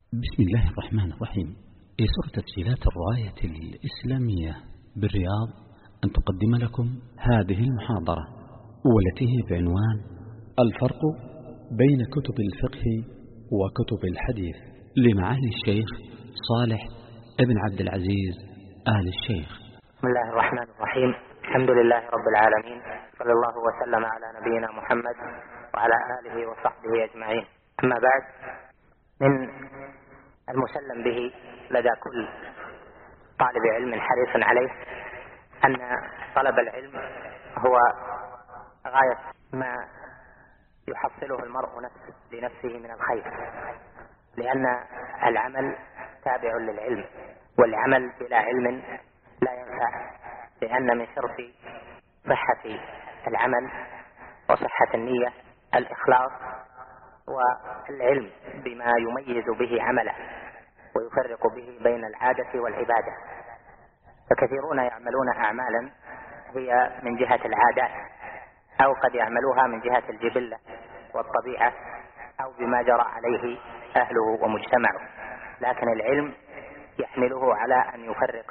بسم الله الرحمن الرحيم. يسر تسجيلات الراية الإسلامية بالرياض أن تقدم لكم هذه المحاضرة، والتي هي بعنوان الفرق بين كتب الفقه وكتب الحديث، لمعالي الشيخ صالح ابن عبد العزيز آل الشيخ. بسم الله الرحمن الرحيم. الحمد لله رب العالمين، صلى الله وسلم على نبينا محمد وعلى آله وصحبه أجمعين. أما بعد، من المسلم به لدى كل طالب علم حريص عليه أن طلب العلم هو غاية ما يحصله المرء لنفسه من الخير، لأن العمل تابع للعلم، والعمل بلا علم لا ينفع، لأن من شرط صحة العمل وصحة النية الإخلاص والعلم بما يميز به عمله ويفرق به بين العادة والعبادة. فكثيرون يعملون أعمالا هي من جهة العادات، أو قد يعملوها من جهة الجبلة والطبيعة، أو بما جرى عليه أهله ومجتمعه، لكن العلم يحمله على أن يفرق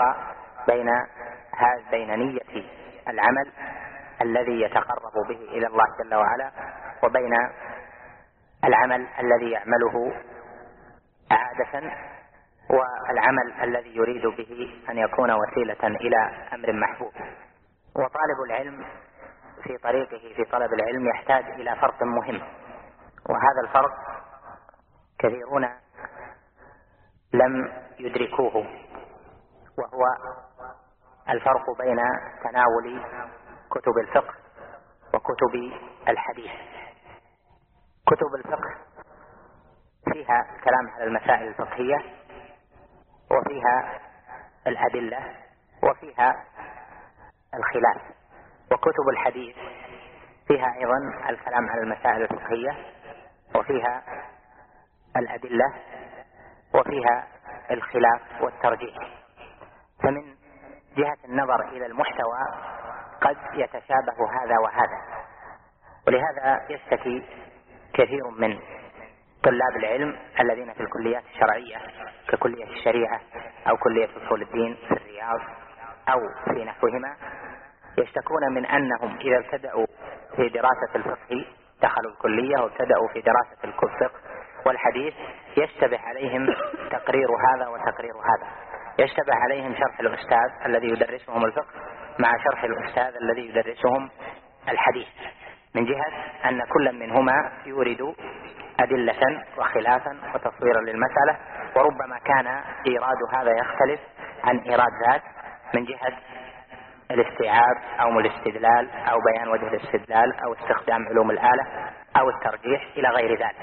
بين نية العمل الذي يتقرب به إلى الله جل وعلا، وبين العمل الذي يعمله عادة، والعمل الذي يريد به أن يكون وسيلة إلى أمر محبوب. وطالب العلم في طريقه في طلب العلم يحتاج إلى فرق مهم، وهذا الفرق كثيرون لم يدركوه، وهو الفرق بين تناول كتب الفقه وكتب الحديث. كتب الفقه فيها كلام على المسائل الفقهية، وفيها الأدلة، وفيها الخلاف. وكتب الحديث فيها أيضا الكلام على المسائل الفقهية، وفيها الأدلة، وفيها الخلاف والترجيح. فمن جهة النظر إلى المحتوى قد يتشابه هذا وهذا، ولهذا يشتكي كثير من طلاب العلم الذين في الكليات الشرعية ككلية الشريعة أو كلية أصول الدين في الرياض أو في نحوهما، يشتكون من أنهم إذا ابتدأوا في دراسة الفقه دخلوا الكلية وابتدأوا في دراسة الفقه والحديث يشتبه عليهم تقرير هذا وتقرير هذا، يشتبه عليهم شرح الأستاذ الذي يدرسهم الفقه مع شرح الأستاذ الذي يدرسهم الحديث، من جهة أن كل منهما يورد أدلة وخلافا وتصويرا للمسألة، وربما كان إيراد هذا يختلف عن إيراد ذاك من جهة الاستيعاب أو الاستدلال أو بيان وجه الاستدلال أو استخدام علوم الآلة أو الترجيح إلى غير ذلك.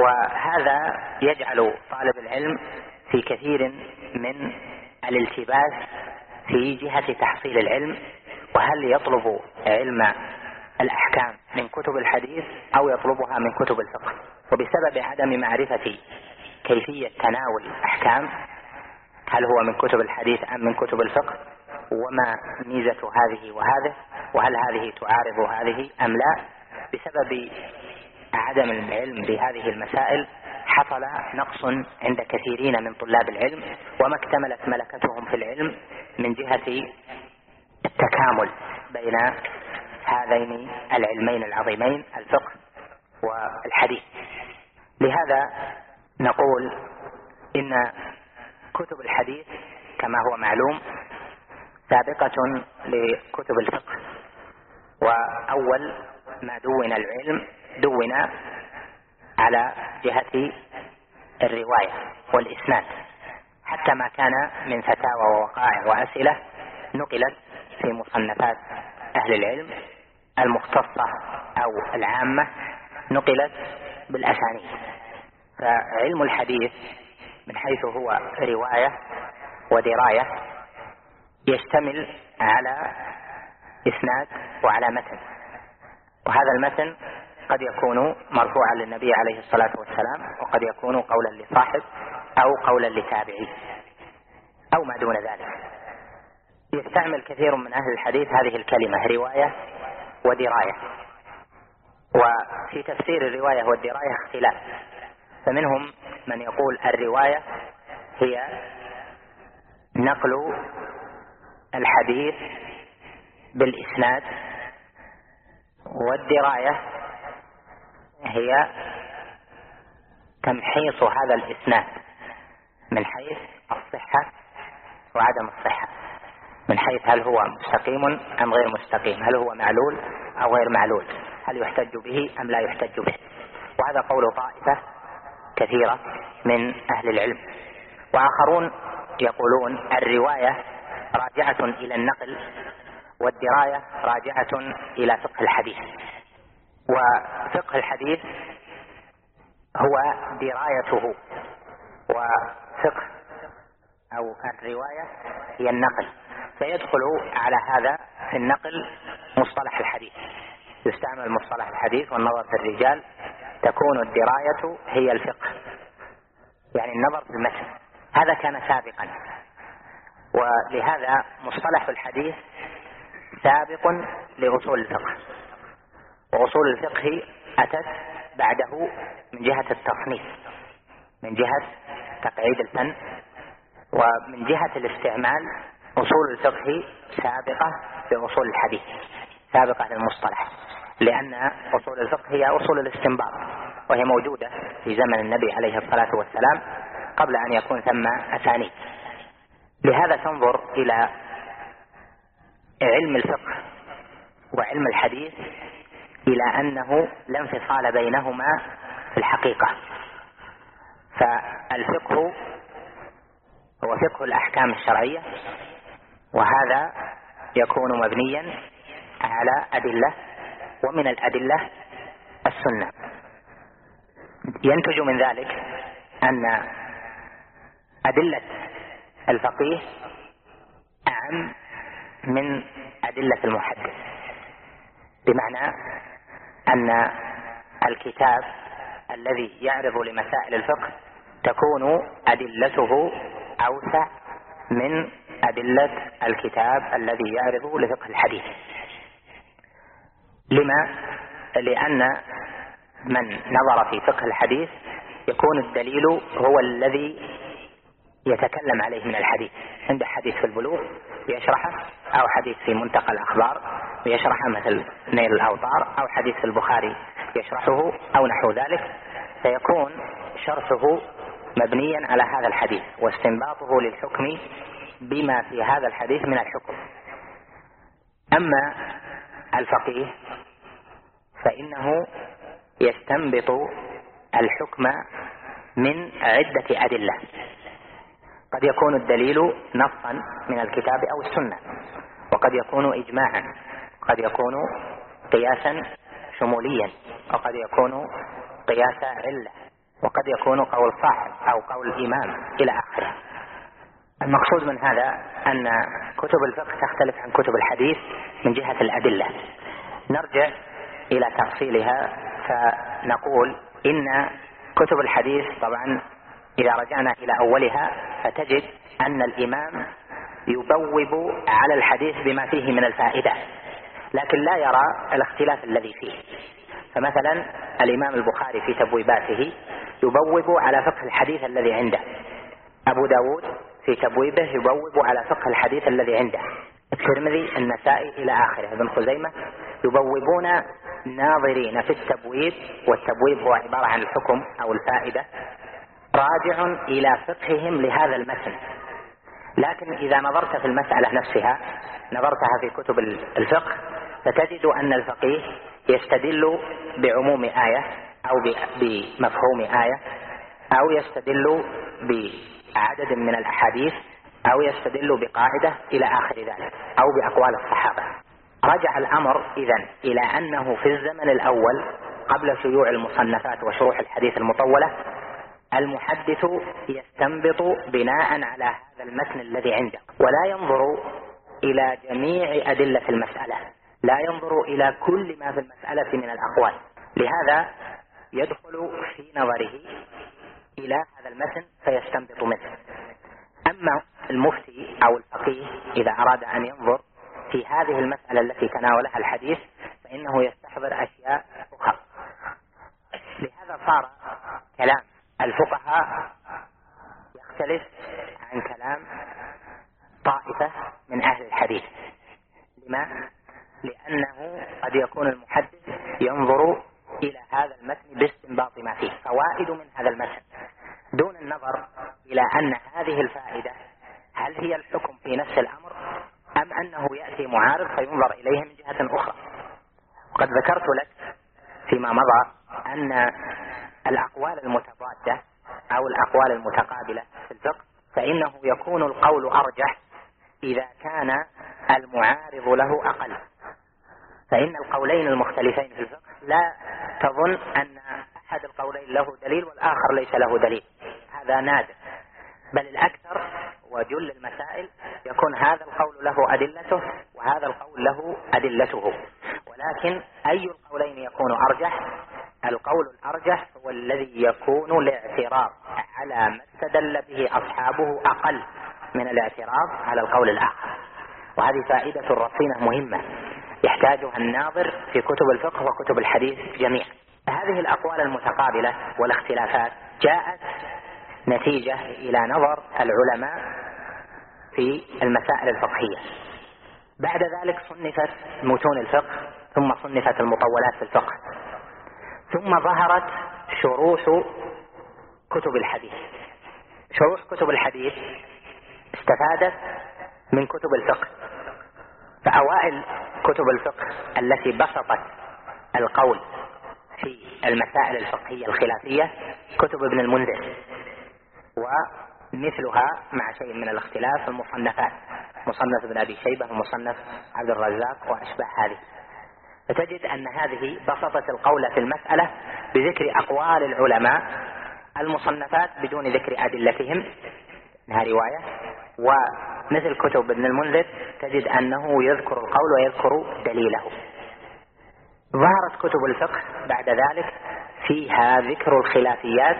وهذا يجعل طالب العلم في كثير من الالتباس في جهة تحصيل العلم، وهل يطلب علم الأحكام من كتب الحديث أو يطلبها من كتب الفقه. وبسبب عدم معرفة كيفية تناول الأحكام، هل هو من كتب الحديث أم من كتب الفقه، وما ميزة هذه وهذه، وهل هذه تعارض هذه أم لا، بسبب عدم العلم بهذه المسائل حصل نقص عند كثيرين من طلاب العلم، وما اكتملت ملكتهم في العلم من جهة التكامل بين هذين العلمين العظيمين الفقه والحديث. لهذا نقول إن كتب الحديث كما هو معلوم سابقة لكتب الفقه، وأول ما دون العلم دون على جهة الرواية والإسناد، حتى ما كان من فتاوى ووقائع وأسئلة نقلت في مصنفات أهل العلم المختصة أو العامة نقلت بالأسانيد. فعلم الحديث من حيث هو رواية ودراية يشتمل على إسناد وعلى متن، وهذا المتن قد يكون مرفوعا للنبي عليه الصلاة والسلام، وقد يكون قولا لصاحب أو قولا لتابعي أو ما دون ذلك. يستعمل كثير من أهل الحديث هذه الكلمة رواية ودراية، وفي تفسير الرواية والدراية اختلاف، فمنهم من يقول الرواية هي نقل الحديث بالإسناد، والدراية هي تمحيص هذا الإسناد من حيث الصحة وعدم الصحة، من حيث هل هو مستقيم أم غير مستقيم، هل هو معلول أو غير معلول، هل يحتج به أم لا يحتج به. وهذا قول طائفة كثيرة من أهل العلم. وآخرون يقولون الرواية راجعة إلى النقل، والدراية راجعة إلى فقه الحديث. وفقه الحديث هو درايته، وفقه أو الرواية هي النقل. فيدخل على هذا في النقل مصطلح الحديث، يستعمل مصطلح الحديث والنظر في الرجال، تكون الدراية هي الفقه، يعني النظر في المتن. هذا كان سابقا، ولهذا مصطلح الحديث سابق لأصول الفقه، وأصول الفقه أتت بعده من جهة التصنيف، من جهة تقعيد الفن، ومن جهة الاستعمال. أصول الفقه سابقة لأصول الحديث، سابقة للمصطلح، لأن أصول الفقه هي أصول الاستنباط، وهي موجودة في زمن النبي عليه الصلاة والسلام قبل أن يكون ثم أسانيد. لهذا تنظر إلى علم الفقه وعلم الحديث إلى أنه لا انفصال بينهما في الحقيقة. فالفقه هو فقه الأحكام الشرعية، وهذا يكون مبنيا على أدلة، ومن الأدلة السنة. ينتج من ذلك أن أدلة الفقيه أعم من أدلة المحدث، بمعنى أن الكتاب الذي يعرض لمسائل الفقه تكون أدلته أوسع من أدلة الكتاب الذي يعرض لفقه الحديث. لما؟ لأن من نظر في فقه الحديث يكون الدليل هو الذي يتكلم عليه من الحديث. عنده حديث في البلوغ يشرحه، أو حديث في منتقى الأخبار يشرحه مثل نيل الأوطار، أو حديث في البخاري يشرحه أو نحو ذلك، فيكون شرحه مبنيا على هذا الحديث واستنباطه للحكم بما في هذا الحديث من الحكم. أما الفقيه فإنه يستنبط الحكم من عدة أدلة، قد يكون الدليل نصا من الكتاب أو السنة، وقد يكون إجماعا، قد يكون قياسا شموليا، وقد يكون قياس علة، وقد يكون قول صاحب أو قول الإمام إلى آخره. المقصود من هذا أن كتب الفقه تختلف عن كتب الحديث من جهة الأدلة. نرجع إلى تفصيلها فنقول إن كتب الحديث طبعا إذا رجعنا إلى أولها فتجد أن الإمام يبوب على الحديث بما فيه من الفائدة، لكن لا يرى الاختلاف الذي فيه. فمثلا الإمام البخاري في تبويباته يبوب على فقه الحديث الذي عنده، أبو داود في تبويبه يبوب على فقه الحديث الذي عنده، الترمذي، النسائي إلى آخره، ابن خزيمة يبوبون ناظرين في التبويب، والتبويب هو عبارة عن الحكم أو الفائدة راجع إلى فقههم لهذا المتن. لكن إذا نظرت في المسألة نفسها، نظرتها في كتب الفقه، فتجد أن الفقيه يستدل بعموم آية أو بمفهوم آية، أو يستدل بعدد من الأحاديث، أو يستدل بقاعدة إلى آخر ذلك، أو بأقوال الصحابة. رجع الأمر إذن إلى أنه في الزمن الأول قبل شيوع المصنفات وشروح الحديث المطولة المحدث يستنبط بناء على هذا المتن الذي عنده، ولا ينظر إلى جميع أدلة المسألة، لا ينظر إلى كل ما في المسألة من الأقوال. لهذا يدخل في نظره إلى هذا المتن فيستنبط منه. أما المفتي أو الفقيه إذا أراد أن ينظر في هذه المسألة التي تناولها الحديث فإنه يستحضر أشياء أخرى. لهذا صار كلام يختلف عن كلام طائفة من أهل الحديث. لما؟ لأنه قد يكون المحدث ينظر إلى هذا المتن باستنباط ما فيه فوائد من هذا المتن، دون النظر إلى أن هذه الفائدة هل هي الحكم في نفس الأمر أم أنه يأتي معارض فينظر إليه من جهة أخرى. وقد ذكرت لك فيما مضى أن الأقوال المتضادة أو الأقوال المتقابلة في الفقه فإنه يكون القول أرجح إذا كان المعارض له أقل. فإن القولين المختلفين في الفقه لا تظن أن أحد القولين له دليل والآخر ليس له دليل، هذا نادر، بل الأكثر وجل المسائل يكون هذا القول له أدلته وهذا القول له أدلته. ولكن أي القولين يكون أرجح؟ القول الأرجح هو الذي يكون الاعتراض على ما استدل به أصحابه أقل من الاعتراض على القول الآخر. وهذه فائدة رصينة مهمة يحتاجها الناظر في كتب الفقه وكتب الحديث جميعا. هذه الأقوال المتقابلة والاختلافات جاءت نتيجة إلى نظر العلماء في المسائل الفقهية. بعد ذلك صنفت متون الفقه، ثم صنفت المطولات في الفقه، ثم ظهرت شروح كتب الحديث. شروح كتب الحديث استفادت من كتب الفقه، فأوائل كتب الفقه التي بسطت القول في المسائل الفقهية الخلافية كتب ابن المنذر، ومثلها مع شيء من الاختلاف المصنفات، مصنف ابن أبي شيبة ومصنف عبد الرزاق وأشباه هذه. فتجد أن هذه بسطت القول في المسألة بذكر أقوال العلماء، المصنفات بدون ذكر أدلتهم لها رواية. ومثل كتب ابن المنذر تجد أنه يذكر القول ويذكر دليله. ظهرت كتب الفقه بعد ذلك فيها ذكر الخلافيات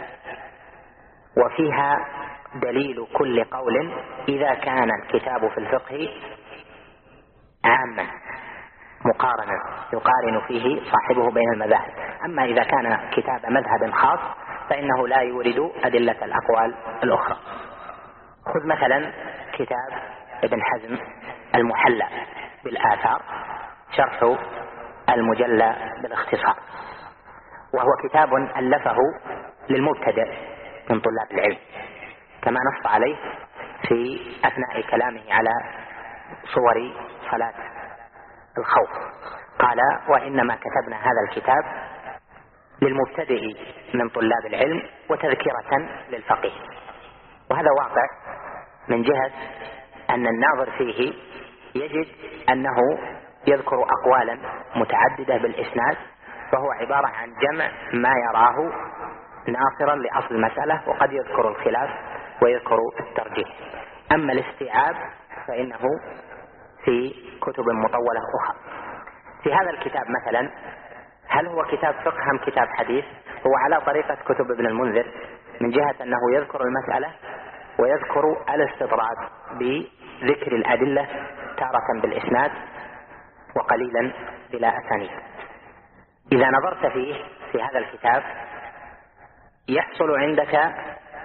وفيها دليل كل قول إذا كان الكتاب في الفقه عاما مقارنا يقارن فيه صاحبه بين المذاهب. أما إذا كان كتاب مذهب خاص فإنه لا يورد أدلة الأقوال الأخرى. خذ مثلا كتاب ابن حزم المحلى بالآثار، شرح المجلى بالاختصار، وهو كتاب ألفه للمبتدئ من طلاب العلم، كما نص عليه في أثناء كلامه على صور صلاة الخوف. قال: وإنما كتبنا هذا الكتاب للمبتدئ من طلاب العلم وتذكرة للفقيه. وهذا واقع من جهة أن الناظر فيه يجد أنه يذكر أقوالا متعددة بالإسناد، فهو عبارة عن جمع ما يراه ناصرا لأصل المسألة، وقد يذكر الخلاف ويذكر الترجيح. أما الاستيعاب فإنه في كتب مطولة أخرى. في هذا الكتاب مثلا هل هو كتاب فقه أم كتاب حديث؟ هو على طريقة كتب ابن المنذر من جهة أنه يذكر المسألة ويذكر الاستطراد بذكر الأدلة تارة بالإسناد وقليلا بلا أسانيد. إذا نظرت فيه في هذا الكتاب يحصل عندك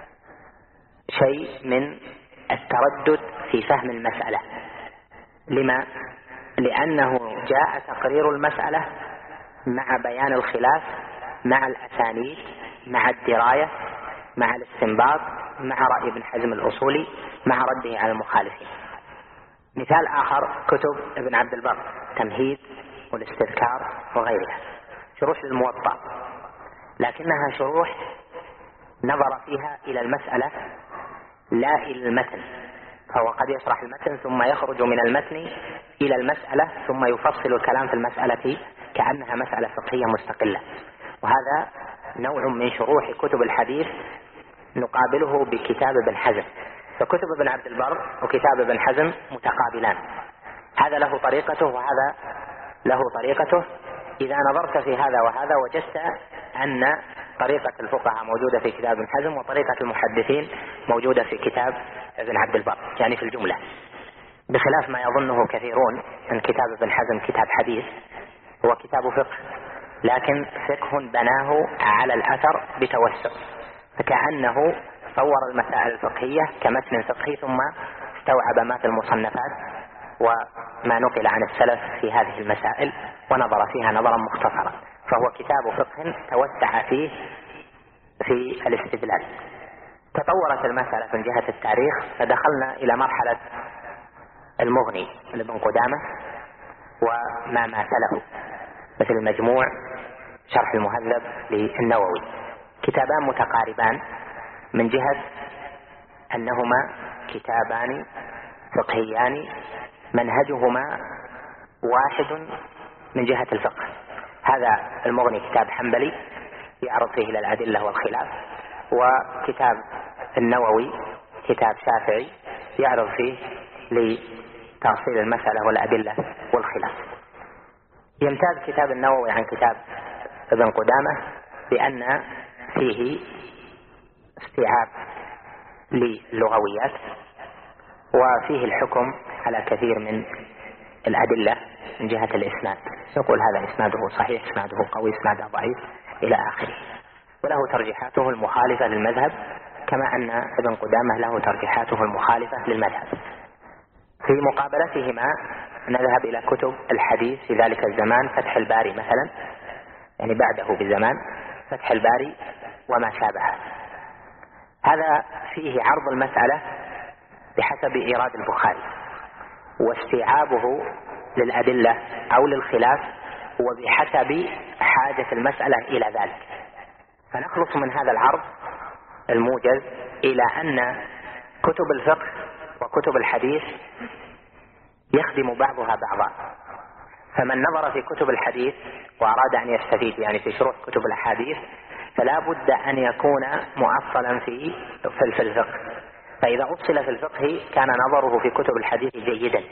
شيء من التردد في فهم المسألة. لما؟ لأنه جاء تقرير المسألة مع بيان الخلاف، مع الأسانيد، مع الدراية، مع الاستنباط، مع رأي ابن حزم الأصولي، مع رده على المخالفين. مثال آخر كتب ابن عبد البر، تمهيد والاستذكار وغيرها، شروح للموطأ، لكنها شروح نظر فيها إلى المسألة لا إلى المتن، فهو قد يشرح المتن ثم يخرج من المتن إلى المسألة ثم يفصل الكلام في المسألة كأنها مسألة فقهية مستقلة. وهذا نوع من شروح كتب الحديث نقابله بكتاب ابن حزم. فكتب ابن عبد البر وكتاب ابن حزم متقابلان، هذا له طريقته وهذا له طريقته. إذا نظرت في هذا وهذا وجدت أن طريقة الفقهاء موجودة في كتاب ابن حزم وطريقة المحدثين موجودة في كتاب ابن عبد البر، يعني في الجملة، بخلاف ما يظنه كثيرون أن كتاب ابن حزم كتاب حديث. هو كتاب فقه، لكن فقه بناه على الأثر بتوسع، فكأنه صور المسائل الفقهية كمتن فقهي ثم استوعب ما في المصنفات وما نقل عن السلف في هذه المسائل ونظر فيها نظرا مختصرا، فهو كتاب فقه توسع فيه في الاستدلال. تطورت المسألة من جهة التاريخ، فدخلنا إلى مرحلة المغني لابن قدامة وما ماثله مثل المجموع، شرح المهذب للنووي، كتابان متقاربان من جهة أنهما كتابان فقهيان منهجهما واحد من جهة الفقه. هذا المغني كتاب حنبلي يعرض فيه إلى الأدلة والخلاف، وكتاب النووي كتاب شافعي يعرض فيه لتأصيل المسألة والأدلة والخلاف. يمتاز كتاب النووي عن كتاب ابن قدامة بأن فيه استيعاب للغويات، وفيه الحكم على كثير من الأدلة من جهة الإسناد، يقول هذا إسناده صحيح، إسناده قوي، إسناده ضعيف إلى آخره، وله ترجيحاته المخالفة للمذهب كما أن ابن قدامة له ترجيحاته المخالفة للمذهب. في مقابلتهما نذهب إلى كتب الحديث في ذلك الزمان، فتح الباري مثلا، يعني بعده بزمان فتح الباري وما شابه. هذا فيه عرض المسألة بحسب إيراد البخاري واستيعابه للأدلة أو للخلاف وبحسب حاجة المسألة إلى ذلك، فنخلص من هذا العرض الموجز إلى أن كتب الفقه وكتب الحديث يخدم بعضها بعضا. فمن نظر في كتب الحديث وأراد أن يستفيد يعني في شروح كتب الأحاديث فلا بد أن يكون مؤصلا في الفقه، فإذا أصل في الفقه كان نظره في كتب الحديث جيدا.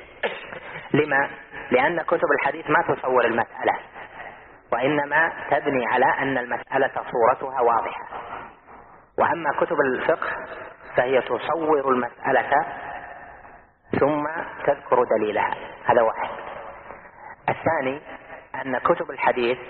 لما؟ لأن كتب الحديث ما تصور المسألة، وإنما تبني على أن المسألة صورتها واضحة، وأما كتب الفقه فهي تصور المسألة ثم تذكر دليلها. هذا واحد. الثاني أن كتب الحديث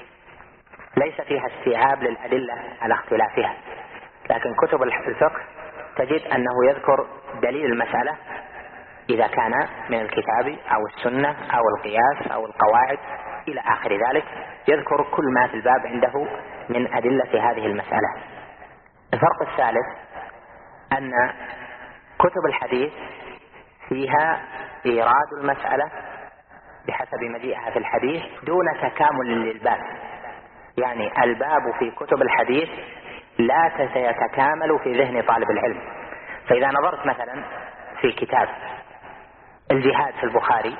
ليس فيها استيعاب للأدلة على اختلافها، لكن كتب الفقه تجد أنه يذكر دليل المسألة إذا كان من الكتاب أو السنة أو القياس أو القواعد إلى آخر ذلك، يذكر كل ما في الباب عنده من أدلة هذه المسألة. الفرق الثالث أن كتب الحديث فيها إيراد المسألة بحسب مجيئها في الحديث دون تكامل للباب، يعني الباب في كتب الحديث لا يتكامل في ذهن طالب العلم. فإذا نظرت مثلا في كتاب الجهاد في البخاري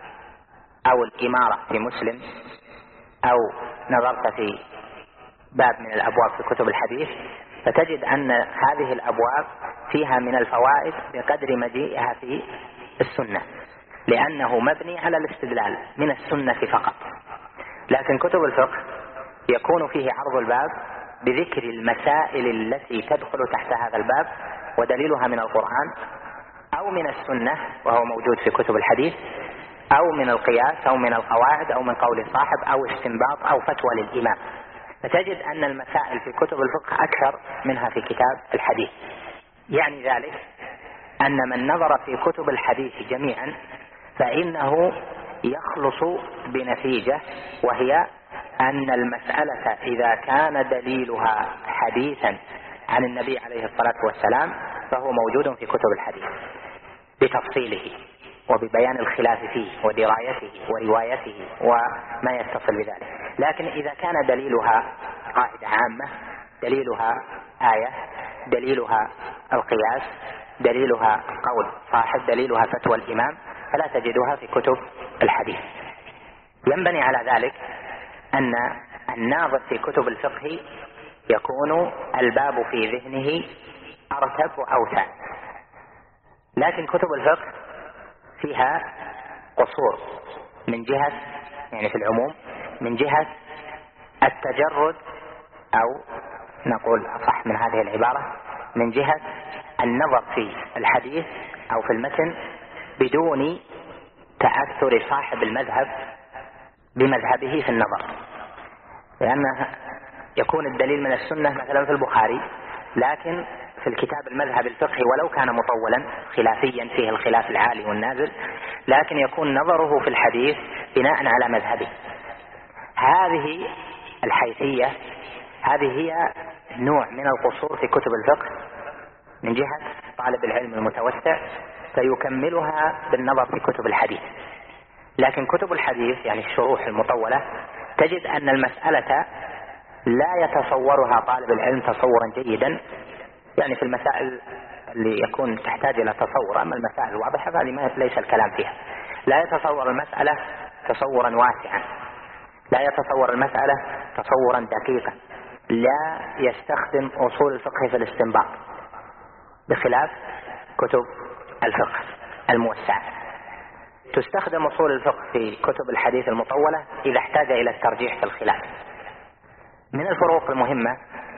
أو الإمارة في مسلم، أو نظرت في باب من الأبواب في كتب الحديث، فتجد أن هذه الأبواب فيها من الفوائد بقدر مجيئها في السنة، لأنه مبني على الاستدلال من السنة فقط. لكن كتب الفقه يكون فيه عرض الباب بذكر المسائل التي تدخل تحت هذا الباب ودليلها من القرآن أو من السنة وهو موجود في كتب الحديث، أو من القياس أو من القواعد أو من قول صاحب أو استنباط أو فتوى للإمام. فتجد أن المسائل في كتب الفقه أكثر منها في كتاب الحديث. يعني ذلك أن من نظر في كتب الحديث جميعا فإنه يخلص بنتيجة، وهي أن المسألة إذا كان دليلها حديثا عن النبي عليه الصلاة والسلام فهو موجود في كتب الحديث بتفصيله وببيان الخلاف فيه ودرايته وروايته وما يتصل بذلك. لكن إذا كان دليلها قاعدة عامة، دليلها آية، دليلها القياس، دليلها قول صاحب، دليلها فتوى الإمام، فلا تجدها في كتب الحديث. ينبني على ذلك أن الناظر في كتب الفقه يكون الباب في ذهنه أرتب وأوسع، لكن كتب الفقه فيها قصور من جهة يعني في العموم من جهة التجرد، أو نقول أصح من هذه العبارة من جهة النظر في الحديث أو في المتن بدون تأثر صاحب المذهب بمذهبه في النظر، لأن يكون الدليل من السنة مثلا في البخاري، لكن في الكتاب المذهب الفقهي ولو كان مطولا خلافيا فيه الخلاف العالي والنازل، لكن يكون نظره في الحديث بناء على مذهبه. هذه الحيثية هذه هي نوع من القصور في كتب الفقه من جهة طالب العلم المتوسع، فيكملها بالنظر في كتب الحديث. لكن كتب الحديث يعني الشروح المطولة تجد أن المسألة لا يتصورها طالب العلم تصورا جيدا، يعني في المسائل اللي يكون تحتاج إلى تصور. أما المسائل الواضحة فهذه ليس الكلام فيها. لا يتصور المسألة تصورا واسعا، لا يتصور المسألة تصورا دقيقا، لا يستخدم أصول الفقه في الاستنباط بخلاف كتب الفقه الموسعة. تستخدم أصول الفقه في كتب الحديث المطولة إذا احتاج إلى الترجيح في الخلاف. من الفروق المهمة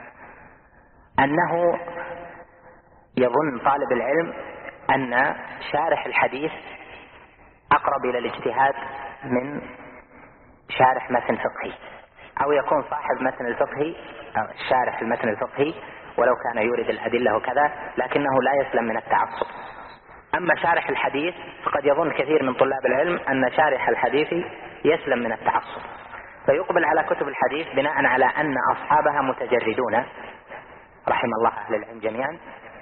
أنه يظن طالب العلم أن شارح الحديث أقرب إلى الاجتهاد من شارح متن فقهي، أو يكون صاحب متن الفقهي أو الشارح المتن الفقهي ولو كان يورد الأدلة وكذا، لكنه لا يسلم من التعصب. أما شارح الحديث فقد يظن كثير من طلاب العلم أن شارح الحديث يسلم من التعصب، فيقبل على كتب الحديث بناء على أن أصحابها متجردون رحم الله أهل العلم جميعا.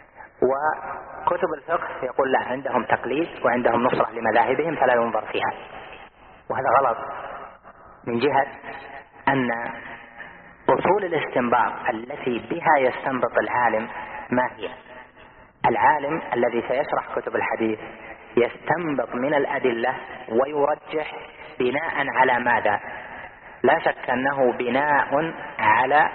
وكتب الفقه يقول لا، عندهم تقليد وعندهم نصرة لمذاهبهم فلا ينظر فيها، وهذا غلط من جهة أن أصول الاستنباط التي بها يستنبط العالم ما هي؟ العالم الذي سيشرح كتب الحديث يستنبط من الأدلة ويرجح بناء على ماذا؟ لا شك أنه بناء على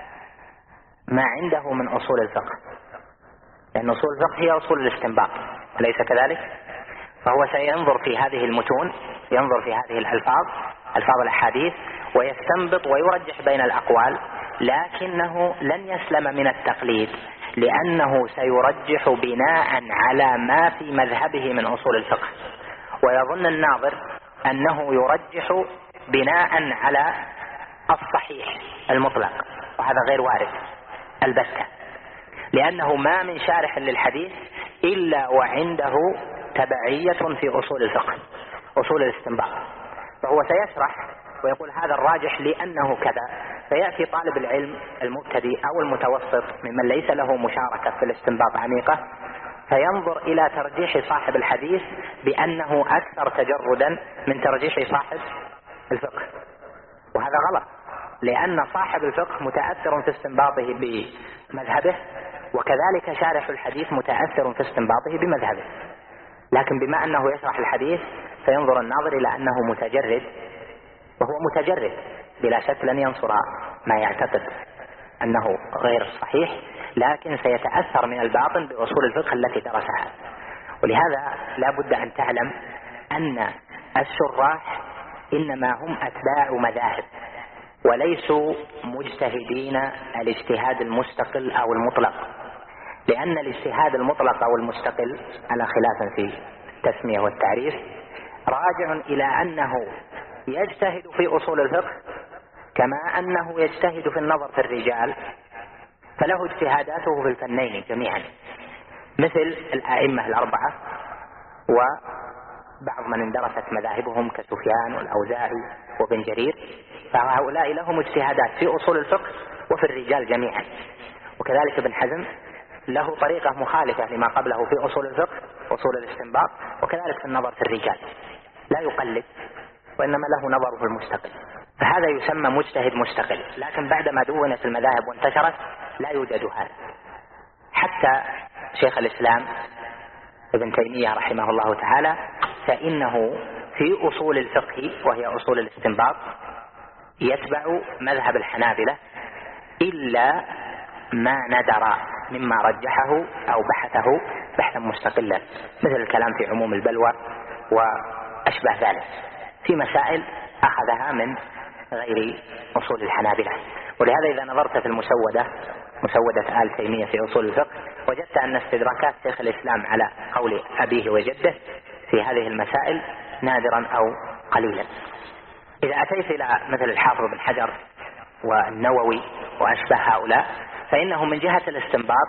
ما عنده من أصول الفقه، لأن أصول الفقه هي أصول الاستنباط، أليس كذلك؟ فهو سينظر في هذه المتون، ينظر في هذه ألفاظ الأحاديث، ويستنبط ويرجح بين الأقوال، لكنه لن يسلم من التقليد، لأنه سيرجح بناء على ما في مذهبه من أصول الفقه. ويظن الناظر أنه يرجح بناء على الصحيح المطلق، وهذا غير وارد البتة، لأنه ما من شارح للحديث إلا وعنده تبعية في أصول الفقه، أصول الاستنباط، فهو سيشرح ويقول هذا الراجح لأنه كذا. فيأتي طالب العلم المبتدئ أو المتوسط ممن ليس له مشاركة في الاستنباط عميقة، فينظر إلى ترجيح صاحب الحديث بأنه أكثر تجردا من ترجيح صاحب الفقه، وهذا غلط، لأن صاحب الفقه متأثر في استنباطه بمذهبه، وكذلك شارح الحديث متأثر في استنباطه بمذهبه. لكن بما أنه يشرح الحديث فينظر الناظر إلى أنه متجرد، وهو متجرد بلا شك لن ينصر ما يعتقد أنه غير صحيح، لكن سيتأثر من الباطن بأصول الفقه التي درسها. ولهذا لا بد أن تعلم أن الشراح إنما هم أتباع مذاهب وليسوا مجتهدين الاجتهاد المستقل أو المطلق، لأن الاجتهاد المطلق أو المستقل على خلاف في التسمية والتعريف راجع إلى أنه يجتهد في أصول الفقه كما أنه يجتهد في النظر في الرجال، فله اجتهاداته في الفنين جميعا، مثل الآئمة الأربعة وبعض من اندرست مذاهبهم كسفيان والأوزاعي وابن جرير، فهؤلاء لهم اجتهادات في أصول الفقه وفي الرجال جميعا. وكذلك ابن حزم له طريقة مخالفة لما قبله في أصول الفقه أصول الاستنباط، وكذلك في النظر في الرجال، لا يقلد وإنما له نظره المستقل، فهذا يسمى مجتهد مستقل. لكن بعدما دونت المذاهب وانتشرت لا يوجد هذا. حتى شيخ الإسلام ابن تيمية رحمه الله تعالى فإنه في أصول الفقه وهي أصول الاستنباط يتبع مذهب الحنابلة إلا ما ندر مما رجحه أو بحثه بحثا مستقلا، مثل الكلام في عموم البلوى وأشبه ذلك، في مسائل أخذها من غير أصول الحنابلة. ولهذا إذا نظرت في مسودة آل تيمية في أصول الفقه وجدت أن استدراكات شيخ الإسلام على قول أبيه وجده في هذه المسائل نادرا أو قليلا. إذا أتيت إلى مثل الحافظ بن حجر والنووي وأشبه هؤلاء فإنهم من جهة الاستنباط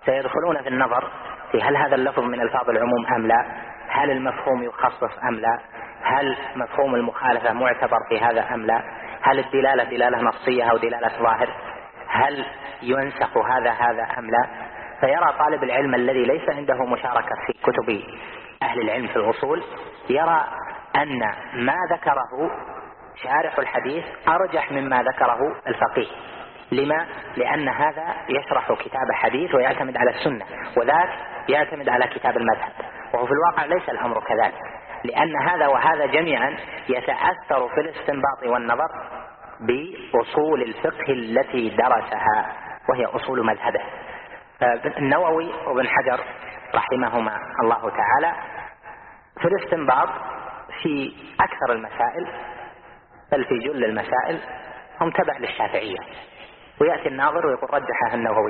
سيدخلون في النظر في هل هذا اللفظ من ألفاظ العموم أم لا، هل المفهوم يخصص أم لا، هل مفهوم المخالفة معتبر في هذا أم لا، هل الدلالة دلالة نصية أو دلالة ظاهر، هل ينسخ هذا أم لا. فيرى طالب العلم الذي ليس عنده مشاركة في كتب أهل العلم في الأصول، يرى أن ما ذكره شارح الحديث أرجح مما ذكره الفقيه. لما؟ لأن هذا يشرح كتاب حديث ويعتمد على السنة، وذاك يعتمد على كتاب المذهب، وهو في الواقع ليس الأمر كذلك، لأن هذا وهذا جميعا يتأثر في الاستنباط والنظر بأصول الفقه التي درسها، وهي أصول مذهبه. النووي وابن حجر رحمهما الله تعالى في الاستنباط في أكثر المسائل، بل في جل المسائل، هم تبع للشافعية، ويأتي الناظر ويقول رجحها النووي،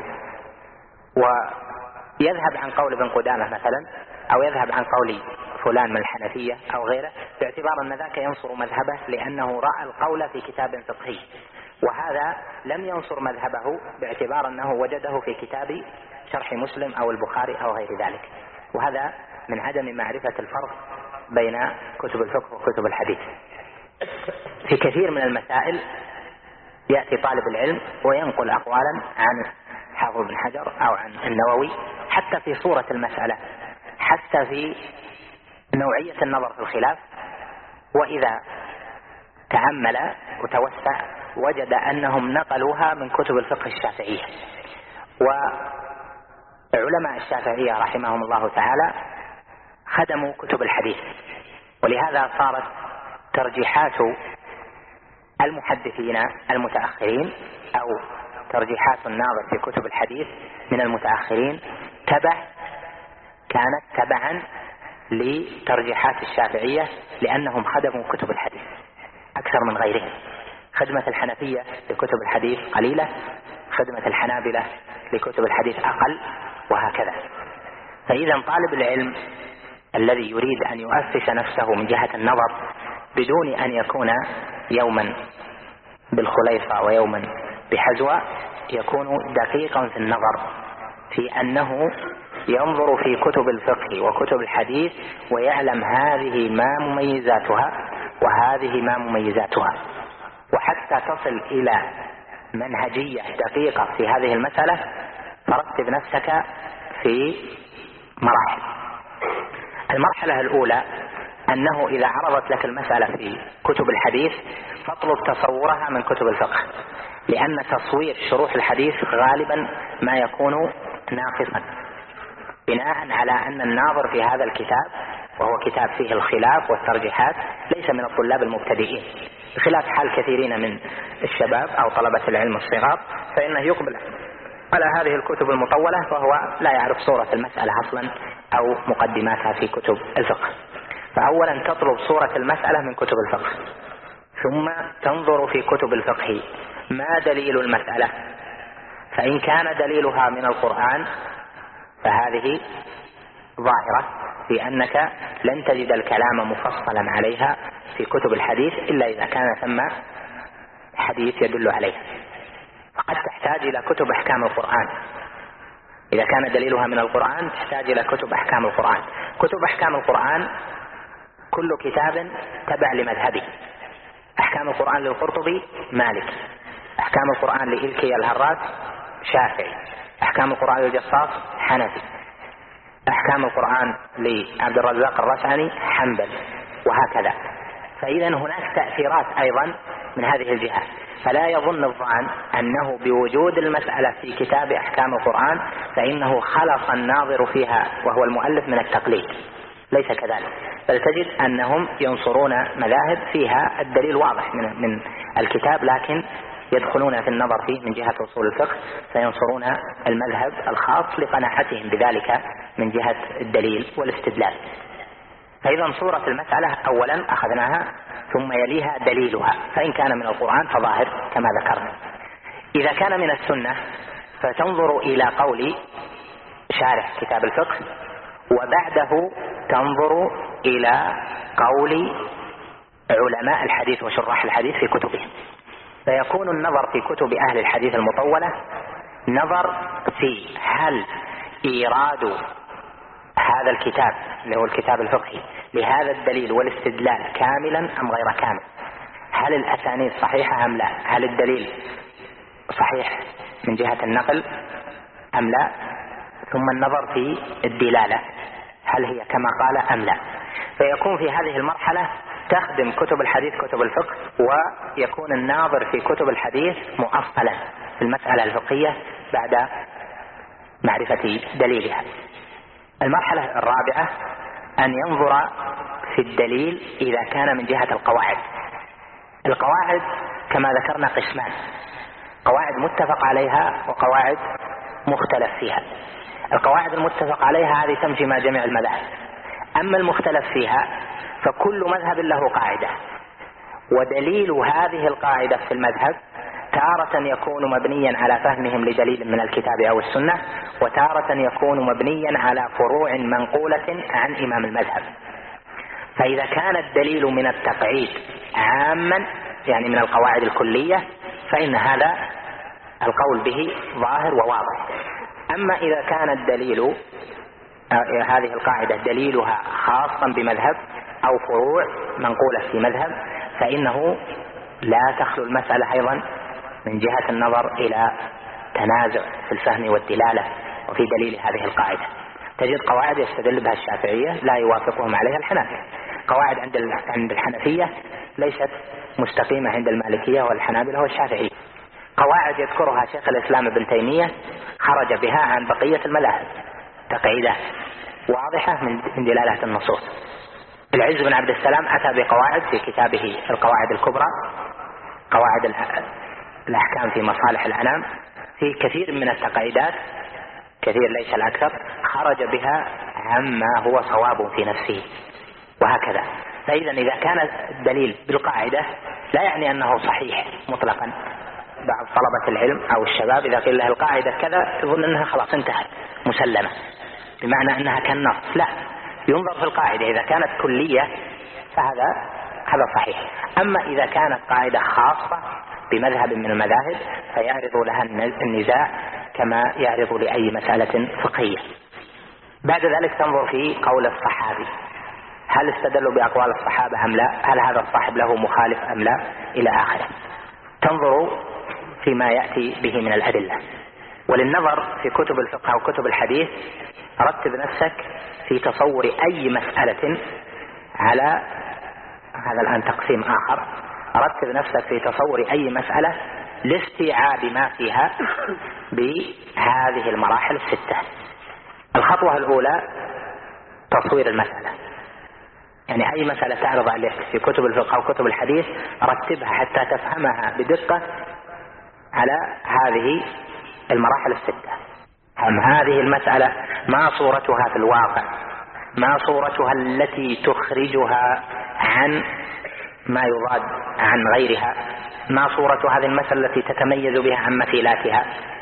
ويذهب عن قول ابن قدامة مثلا، أو يذهب عن قول فلان من الحنفية أو غيره، باعتبار أن ذاك ينصر مذهبه لأنه رأى القول في كتاب فقهي، وهذا لم ينصر مذهبه باعتبار أنه وجده في كتاب شرح مسلم أو البخاري أو غير ذلك. وهذا من عدم معرفة الفرق بين كتب الفقه وكتب الحديث. في كثير من المسائل يأتي طالب العلم وينقل أقوالا عن حافظ بن حجر أو عن النووي، حتى في صورة المسألة، حتى في نوعية النظر في الخلاف، وإذا تأمل وتوسع وجد أنهم نقلوها من كتب الفقه الشافعية. وعلماء الشافعية رحمهم الله تعالى خدموا كتب الحديث، ولهذا صارت ترجيحات المحدثين المتأخرين أو ترجيحات الناظر في كتب الحديث من المتأخرين كانت تبعا لترجيحات الشافعية، لأنهم خدموا كتب الحديث أكثر من غيرهم. خدمة الحنفية لكتب الحديث قليلة، خدمة الحنابلة لكتب الحديث أقل، وهكذا. فإذا طالب العلم الذي يريد أن يؤسس نفسه من جهة النظر بدون أن يكون يوما بالخليفة ويوما بحزوة، يكون دقيقا في النظر، في أنه ينظر في كتب الفقه وكتب الحديث ويعلم هذه ما مميزاتها وهذه ما مميزاتها، وحتى تصل إلى منهجية دقيقة في هذه المسألة فرتب نفسك في مراحل. المرحلة الأولى أنه إذا عرضت لك المسألة في كتب الحديث فاطلب تصورها من كتب الفقه، لأن تصوير شروح الحديث غالبا ما يكون ناقصا، بناء على أن الناظر في هذا الكتاب، وهو كتاب فيه الخلاف والترجيحات، ليس من الطلاب المبتدئين، بخلاف حال كثيرين من الشباب أو طلبة العلم الصغار، فإنه يقبل على هذه الكتب المطولة وهو لا يعرف صورة المسألة أصلا أو مقدماتها في كتب الفقه. فأولا تطلب صورة المسألة من كتب الفقه، ثم تنظر في كتب الفقه ما دليل المسألة، فإن كان دليلها من القرآن فهذه ظاهرة، لأنك لن تجد الكلام مفصلا عليها في كتب الحديث إلا إذا كان ثم حديث يدل عليها، فقد تحتاج إلى كتب أحكام القرآن. إذا كان دليلها من القرآن تحتاج إلى كتب أحكام القرآن. كتب أحكام القرآن كل كتاب تبع لمذهبه. أحكام القرآن للقرطبي مالك، أحكام القرآن لإلكي الهراس شافعي، أحكام القرآن للجصاص حنفي، أحكام القرآن لعبد الرزاق الرسعني حنبل، وهكذا. فإذا هناك تأثيرات أيضا من هذه الجهة، فلا يظن الظان أنه بوجود المسألة في كتاب أحكام القرآن فإنه خلص الناظر فيها وهو المؤلف من التقليد، ليس كذلك، بل تجد أنهم ينصرون مذاهب فيها الدليل واضح من الكتاب، لكن يدخلون في النظر فيه من جهة أصول الفقه فينصرون المذهب الخاص لقناعتهم بذلك من جهة الدليل والاستدلال. فإذا صورة المسألة أولا أخذناها، ثم يليها دليلها، فإن كان من القرآن فظاهر كما ذكرنا. إذا كان من السنة فتنظر إلى قول شارح كتاب الفقه، وبعده تنظر إلى قول علماء الحديث وشراح الحديث في كتبهم. فيكون النظر في كتب أهل الحديث المطولة نظر في هل إيراد هذا الكتاب اللي هو الكتاب الفقهي لهذا الدليل والاستدلال كاملا أم غير كامل؟ هل الأسانيد صحيحة أم لا؟ هل الدليل صحيح من جهة النقل أم لا؟ ثم النظر في الدلالة هل هي كما قال أم لا. فيكون في هذه المرحلة تخدم كتب الحديث كتب الفقه، ويكون الناظر في كتب الحديث مؤصلا في المسألة الفقهية بعد معرفة دليلها. المرحلة الرابعة أن ينظر في الدليل إذا كان من جهة القواعد. القواعد كما ذكرنا قسمان: قواعد متفق عليها وقواعد مختلف فيها. القواعد المتفق عليها هذه تمشي مع جميع المذاهب، أما المختلف فيها فكل مذهب له قاعدة، ودليل هذه القاعدة في المذهب تارة يكون مبنيا على فهمهم لدليل من الكتاب أو السنة، وتارة يكون مبنيا على فروع منقولة عن إمام المذهب. فإذا كان الدليل من التقعيد عاما يعني من القواعد الكلية فإن هذا القول به ظاهر وواضح. أما إذا كان الدليل هذه القاعدة دليلها خاصا بمذهب أو فروع منقولة في مذهب فإنه لا تخلو المسألة أيضا من جهة النظر إلى تنازع في الفهم والدلالة وفي دليل هذه القاعدة. تجد قواعد يستدل بها الشافعية لا يوافقهم عليها الحنابلة، قواعد عند الحنفية ليست مستقيمة عند المالكية والحنابلة والشافعية، قواعد يذكرها شيخ الإسلام ابن تيمية خرج بها عن بقية المذاهب، تقعيدات واضحة من دلالة النصوص. العز بن عبد السلام أتى بقواعد في كتابه القواعد الكبرى، قواعد الأحكام في مصالح الأنام، في كثير من التقعيدات، كثير ليس الأكثر، خرج بها عما هو صواب في نفسه وهكذا. فإذا إذا كان الدليل بالقاعدة لا يعني أنه صحيح مطلقا. بعض طلبة العلم أو الشباب إذا قيل له القاعدة كذا يظن أنها خلاص انتهت مسلمة بمعنى أنها كالنص، لا، ينظر في القاعدة إذا كانت كلية فهذا صحيح. أما إذا كانت قاعدة خاصة بمذهب من المذاهب فيعرض لها النزاع كما يعرض لأي مسألة فقهية. بعد ذلك تنظر في قول الصحابي، هل استدلوا بأقوال الصحابة أم لا؟ هل هذا الصاحب له مخالف أم لا؟ إلى آخره. تنظر فيما يأتي به من الأدلة. وللنظر في كتب الفقه أو كتب الحديث رتب نفسك في تصور أي مسألة على هذا الآن تقسيم آخر، رتب نفسك في تصور أي مسألة لاستيعاب ما فيها بهذه المراحل الستة. الخطوة الأولى تصوير المسألة، يعني أي مسألة تعرض عليك في كتب الفقه أو كتب الحديث رتبها حتى تفهمها بدقة على هذه المراحل الستة. هم هذه المسألة ما صورتها في الواقع، ما صورتها التي تخرجها عن ما يضاد عن غيرها، ما صورة هذه المسألة التي تتميز بها عن مثيلاتها.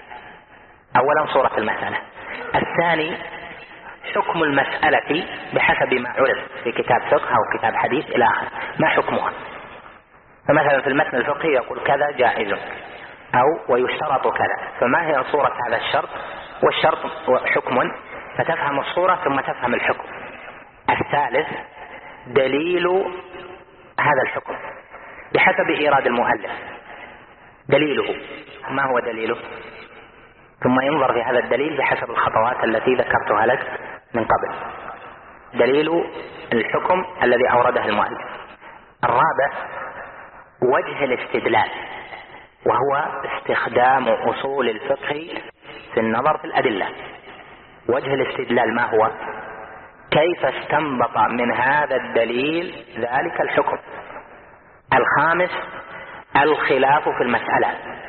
أولا صورة المسألة. الثاني حكم المسألة بحسب ما عرف في كتاب فقه أو كتاب حديث إلى آخره، ما حكمها. فمثلا في المتن الفقهي يقول كذا جائز أو ويشترط كذا، فما هي صورة هذا الشرط؟ والشرط حكم، فتفهم الصورة ثم تفهم الحكم. الثالث دليل هذا الحكم بحسب إيراد المؤلف، دليله ما هو دليله، ثم ينظر في هذا الدليل بحسب الخطوات التي ذكرتها لك من قبل. دليل الحكم الذي أورده المؤلف. الرابع وجه الاستدلال، وهو استخدام أصول الفقه في النظر في الأدلة. وجه الاستدلال ما هو؟ كيف استنبط من هذا الدليل ذلك الحكم. الخامس الخلاف في المسألة.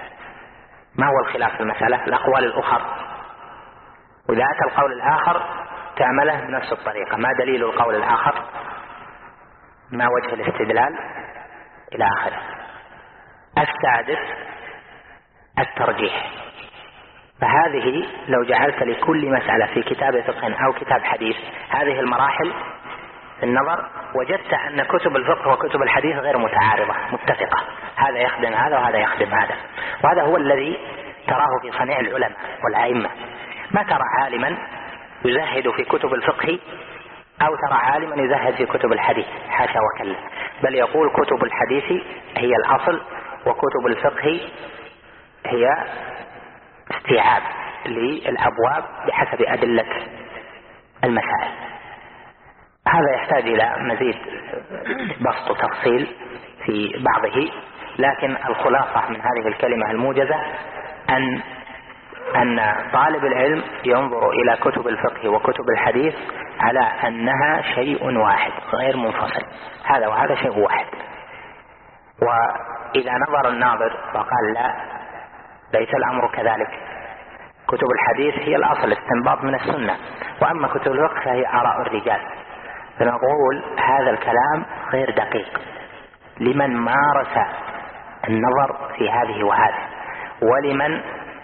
ما هو الخلاف في المسألة؟ الأقوال الأخرى، وإذا أتى القول الآخر تعمله بنفس الطريقة، ما دليل القول الآخر، ما وجه الاستدلال إلى آخره. السادس الترجيح. فهذه لو جعلت لكل مسألة في كتاب فقه أو كتاب حديث هذه المراحل في النظر وجدت أن كتب الفقه وكتب الحديث غير متعارضة، متفقة، هذا يخدم هذا وهذا يخدم هذا. وهذا هو الذي تراه في صنيع العلماء والأئمة. ما ترى عالما يزهد في كتب الفقه أو ترى عالما يزهد في كتب الحديث، حاشا وكلا، بل يقول كتب الحديث هي الأصل وكتب الفقه هي استيعاب للأبواب بحسب أدلة المسائل. هذا يحتاج إلى مزيد بسط وتفصيل في بعضه، لكن الخلاصة من هذه الكلمة الموجزة أن طالب العلم ينظر إلى كتب الفقه وكتب الحديث على أنها شيء واحد غير منفصل، هذا وهذا شيء واحد. وإذا نظر الناظر وقال لا، ليس الأمر كذلك، كتب الحديث هي الأصل استنباط من السنة، وأما كتب الفقه فهي آراء الرجال، فنقول هذا الكلام غير دقيق لمن مارس النظر في هذه وهذه، ولمن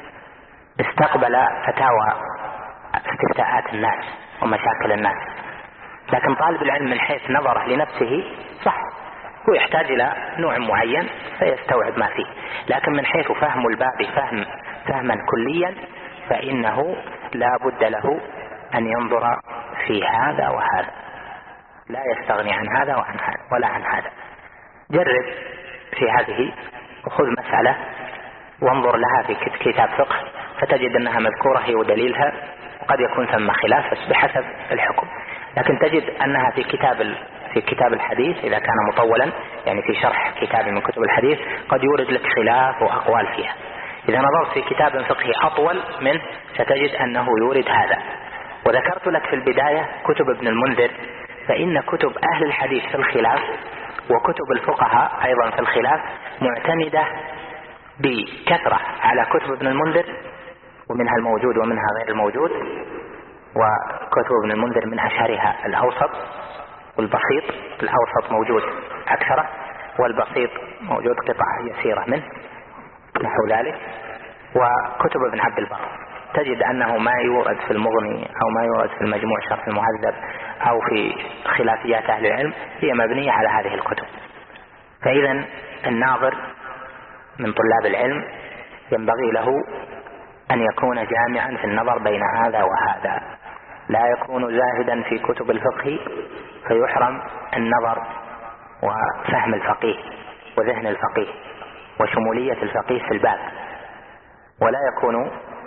استقبل فتاوى استفتاءات الناس ومشاكل الناس. لكن طالب العلم من حيث نظره لنفسه صح، هو يحتاج إلى نوع معين فيستوعب ما فيه، لكن من حيث فهم الباب فهما كليا فإنه لا بد له أن ينظر في هذا وهذا، لا يستغني عن هذا وعن هذا ولا عن هذا. جرب في هذه وخذ مسألة وانظر لها في كتاب فقه فتجد أنها مذكورة هي ودليلها، وقد يكون ثم خلاف بس بحسب الحكم. لكن تجد أنها في كتاب الحديث إذا كان مطولا، يعني في شرح كتاب من كتب الحديث، قد يورد لك خلاف وأقوال فيها. إذا نظرت في كتاب فقهي أطول منه ستجد أنه يورد هذا. وذكرت لك في البداية كتب ابن المنذر، فإن كتب أهل الحديث في الخلاف وكتب الفقهاء أيضا في الخلاف معتمدة بكثرة على كتب ابن المنذر، ومنها الموجود ومنها غير الموجود. وكتب ابن المنذر من أشهرها الأوسط والبسيط، الأوسط موجود أكثره والبسيط موجود قطعة يسيرة منه نحو ذلك. وكتب ابن عبد البر تجد أنه ما يورد في المغني أو ما يورد في المجموع شرح المهذب أو في خلافيات أهل العلم هي مبنية على هذه الكتب. فإذا الناظر من طلاب العلم ينبغي له أن يكون جامعا في النظر بين هذا وهذا، لا يكون زاهدا في كتب الفقه فيحرم النظر وفهم الفقيه وذهن الفقيه وشمولية الفقيه في الباب، ولا يكون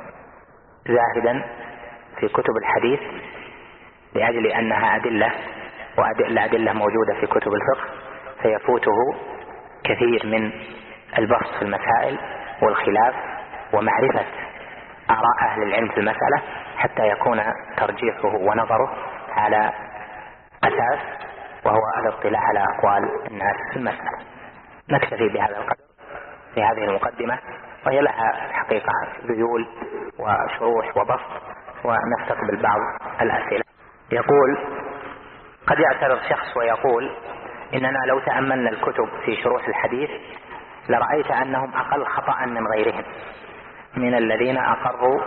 زاهدا في كتب الحديث لأجل أنها أدلة والأدلة موجودة في كتب الفقه فيفوته كثير من البسط في المسائل والخلاف ومعرفة آراء أهل العلم في المسألة، حتى يكون ترجيحه ونظره على أساس وهو الاطلاع على أقوال الناس في المسألة. نكتفي بهذا القدر في هذه المقدمة، وهي لها حقيقة ذيول وشروح وبسط، ونستقبل بعض الأسئلة. يقول: قد يعترض شخص ويقول إننا لو تأملنا الكتب في شروح الحديث لرأيت أنهم أقل خطأ من غيرهم من الذين أقروا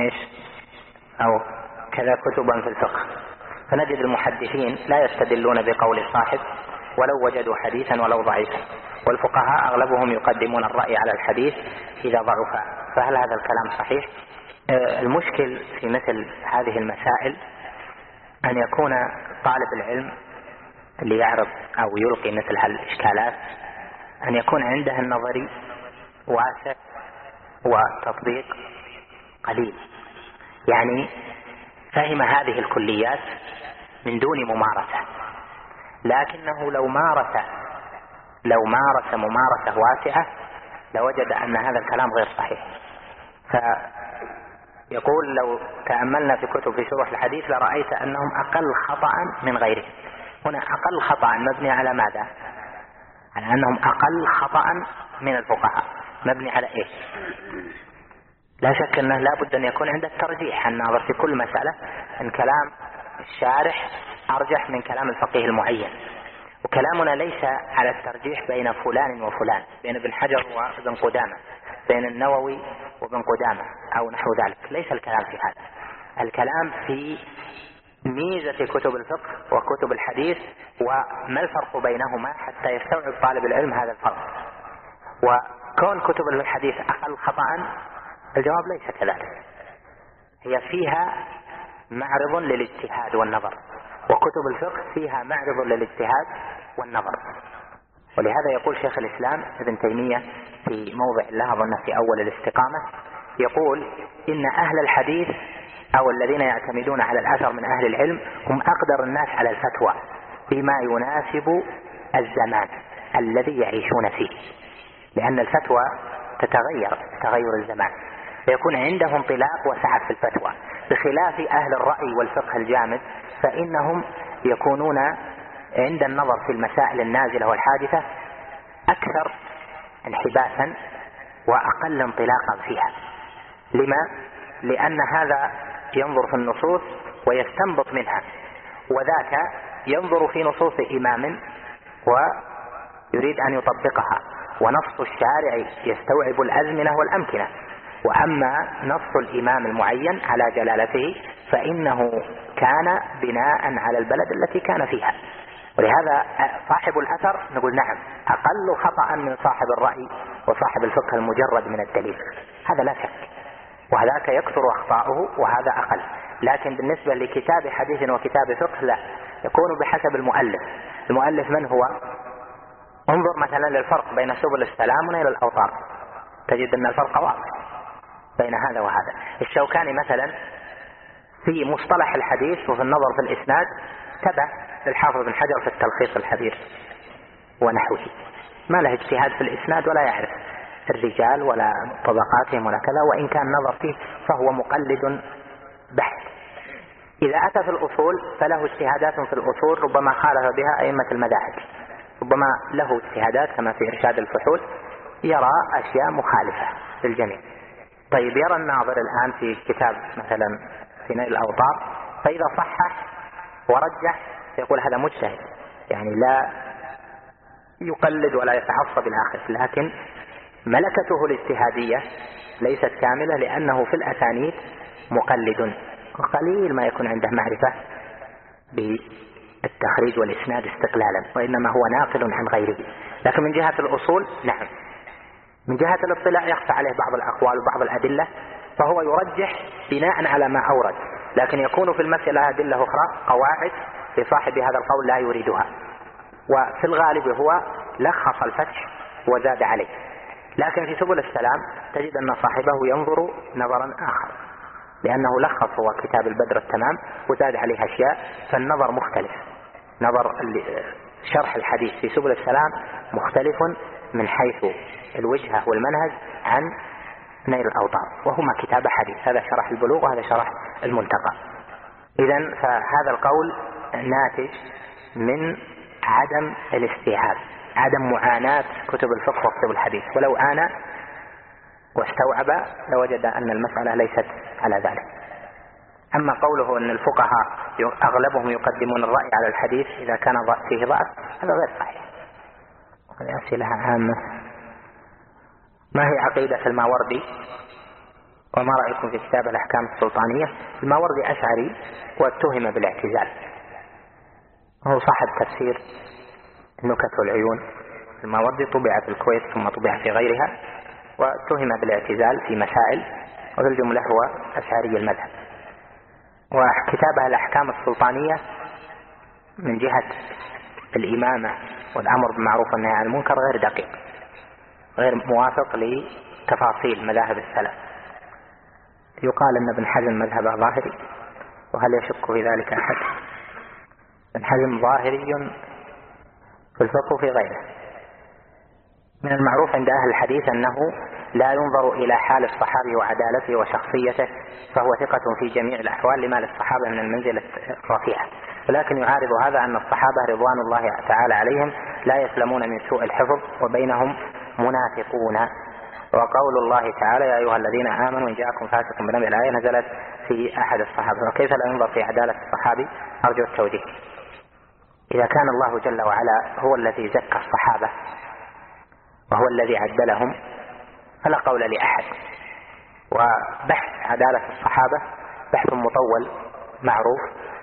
أو كذا كتبا في الفقه، فنجد المحدثين لا يستدلون بقول الصاحب ولو وجدوا حديثا ولو ضعيفا، والفقهاء أغلبهم يقدمون الرأي على الحديث إذا ضعف، فهل هذا الكلام صحيح؟ المشكل في مثل هذه المسائل أن يكون طالب العلم اللي يعرض أو يلقي مثل هالإشكالات أن يكون عنده النظري واسع وتطبيق قليل، يعني فهم هذه الكليات من دون ممارسة، لكنه لو مارس ممارسة واسعة لوجد أن هذا الكلام غير صحيح. فيقول: لو تأملنا في كتب في شروح الحديث لرأيت أنهم أقل خطأ من غيرهم. هنا أقل خطأ مبني على ماذا؟ على أنهم أقل خطأ من الفقهاء، مبني على إيه؟ لا شك أنه لا بد أن يكون عند الترجيح الناظر في كل مسألة أن كلام الشارح أرجح من كلام الفقيه المعين، وكلامنا ليس على الترجيح بين فلان وفلان، بين ابن حجر وابن قدامة، بين النووي وابن قدامة أو نحو ذلك، ليس الكلام في هذا. الكلام في ميزة كتب الفقه وكتب الحديث وما الفرق بينهما حتى يستوعب طالب العلم هذا الفرق. وكون كتب الحديث أقل خطأ، الجواب ليس كذلك، هي فيها معرض للاجتهاد والنظر، وكتب الفقه فيها معرض للاجتهاد والنظر. ولهذا يقول شيخ الإسلام ابن تيمية في موضع له أظن في أول الاستقامة، يقول إن أهل الحديث أو الذين يعتمدون على الأثر من أهل العلم هم أقدر الناس على الفتوى بما يناسب الزمان الذي يعيشون فيه، لأن الفتوى تتغير تغير الزمان، فيكون عندهم انطلاق وسعة في الفتوى، بخلاف أهل الرأي والفقه الجامد فإنهم يكونون عند النظر في المسائل النازلة والحادثة أكثر انحباسا وأقل انطلاقا فيها. لما؟ لأن هذا ينظر في النصوص ويستنبط منها، وذاك ينظر في نصوص إمام ويريد أن يطبقها، ونص الشارع يستوعب الأزمنة والأمكنة، وأما نص الإمام المعين على جلالته فإنه كان بناء على البلد التي كان فيها. ولهذا صاحب الأثر نقول نعم أقل خطأ من صاحب الرأي وصاحب الفقه المجرد من الدليل، هذا لا شك، وهذاك يكثر أخطاؤه وهذا أقل. لكن بالنسبة لكتاب حديث وكتاب فقه لا، يكون بحسب المؤلف. المؤلف من هو؟ انظر مثلا للفرق بين سبل السلام ونيل الأوطار، تجد أن الفرق واضح بين هذا وهذا. الشوكاني مثلا في مصطلح الحديث وفي النظر في الإسناد تبع للحافظ بن حجر في التلخيص الحبير ونحوه، ما له اجتهاد في الإسناد ولا يعرف الرجال ولا طبقاتهم ولا كذا، وإن كان نظر فيه فهو مقلد بحت. إذا أتى في الأصول فله اجتهادات في الأصول ربما خالف بها أئمة المذاهب، ربما له اجتهادات كما في إرشاد الفحول يرى أشياء مخالفة للجميع. طيب يرى الناظر الآن في كتاب مثلا في نيل الأوطار، فإذا صحح ورجح يقول هذا مجتهد، يعني لا يقلد ولا يتعصب الآخر، لكن ملكته الاجتهادية ليست كاملة لأنه في الأسانيد مقلد، وقليل ما يكون عنده معرفة بالتخريج والإسناد استقلالا، وإنما هو ناقل عن غيره. لكن من جهة الأصول نعم، من جهة الاطلاع يخفى عليه بعض الأقوال وبعض الأدلة فهو يرجح بناء على ما أورد، لكن يكون في المسألة أدلة أخرى قواعد لصاحب هذا القول لا يريدها، وفي الغالب هو لخص الفتح وزاد عليه. لكن في سبل السلام تجد أن صاحبه ينظر نظرا آخر، لأنه لخص هو كتاب البدر التمام وزاد عليه أشياء، فالنظر مختلف. نظر شرح الحديث في سبل السلام مختلف من حيث الوجهة والمنهج عن نيل الأوطار، وهما كتاب حديث، هذا شرح البلوغ وهذا شرح المنتقى. إذن فهذا القول ناتج من عدم الاستيعاب، عدم معاناة كتب الفقه وكتب الحديث، ولو آن واستوعب لوجد أن المسألة ليست على ذلك. أما قوله أن الفقهاء أغلبهم يقدمون الرأي على الحديث إذا كان فيه ضعف، هذا غير صحيح. هذه أسئلة عامة. ما هي عقيدة الماوردي وما رأيكم في كتاب الأحكام السلطانية؟ الماوردي أشعري واتهم بالاعتزال، وهو صاحب تفسير النكت والعيون. الماوردي طبع في الكويت ثم طبع في غيرها، واتهم بالاعتزال في مسائل، وفي الجملة هو أشعري المذهب. وكتابها الأحكام السلطانية من جهة الإمامة والأمر بالمعروف والنهي عن المنكر غير دقيق، غير موافق لتفاصيل مذاهب السلف. يقال أن ابن حزم مذهبه ظاهري، وهل يشك في ذلك أحد؟ ابن حزم ظاهري في الفقه في غيره. من المعروف عند أهل الحديث أنه لا ينظر إلى حال الصحابي وعدالته وشخصيته، فهو ثقة في جميع الأحوال لما للصحابة من المنزلة الرفيعة. ولكن يعارض هذا أن الصحابة رضوان الله تعالى عليهم لا يسلمون من سوء الحفظ، وبينهم منافقون. وقول الله تعالى يا أيها الذين آمنوا إن جاءكم فاسق بنبأ، الآية نزلت في أحد الصحابة، وكيف لا ينظر في عدالة الصحابي؟ أرجو التوجيه. إذا كان الله جل وعلا هو الذي زكى الصحابة وهو الذي عدلهم فلا قول لأحد. وبحث عدالة الصحابة بحث مطول معروف،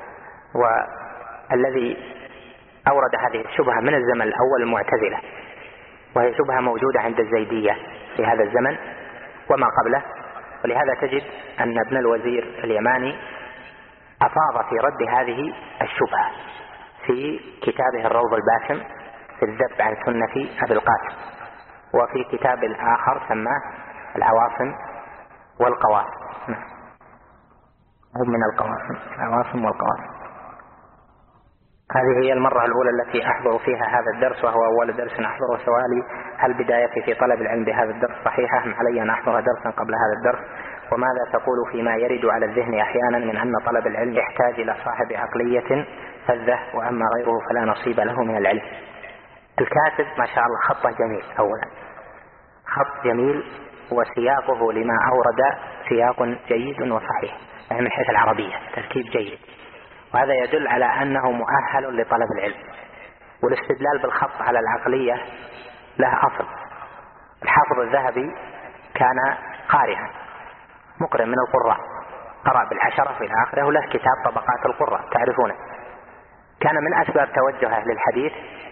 والذي أورد هذه الشبهة من الزمن الأول المعتزلة، وهي شبهة موجودة عند الزيدية في هذا الزمن وما قبله. ولهذا تجد أن ابن الوزير اليماني أفاض في رد هذه الشبهة في كتابه الروض الباسم في الذب عن سنة أبي القاسم، وفي كتاب آخر سماه العواصم والقواسم. هم من العواصم والقواسم. هذه هي المرة الأولى التي أحضر فيها هذا الدرس، وهو أول درس أحضره. سؤالي: هل بدايتي في طلب العلم بهذا الدرس صحيحة أم علي أن أحضر درسا قبل هذا الدرس؟ وماذا تقول فيما يرد على الذهن أحيانا من أن طلب العلم يحتاج إلى صاحب عقلية فذة، وأما غيره فلا نصيب له من العلم؟ الكاتب ما شاء الله خطه جميل، أولا خط جميل، وسياقه لما أورد سياق جيد وصحيح، يعني من حيث العربية تركيب جيد، وهذا يدل على أنه مؤهل لطلب العلم. والاستدلال بالخط على العقلية له أصل. الحافظ الذهبي كان قارئا مقرئ من القراء، قرأ بالعشرة في آخره، وله كتاب طبقات القراء تعرفونه. كان من أسباب توجهه للحديث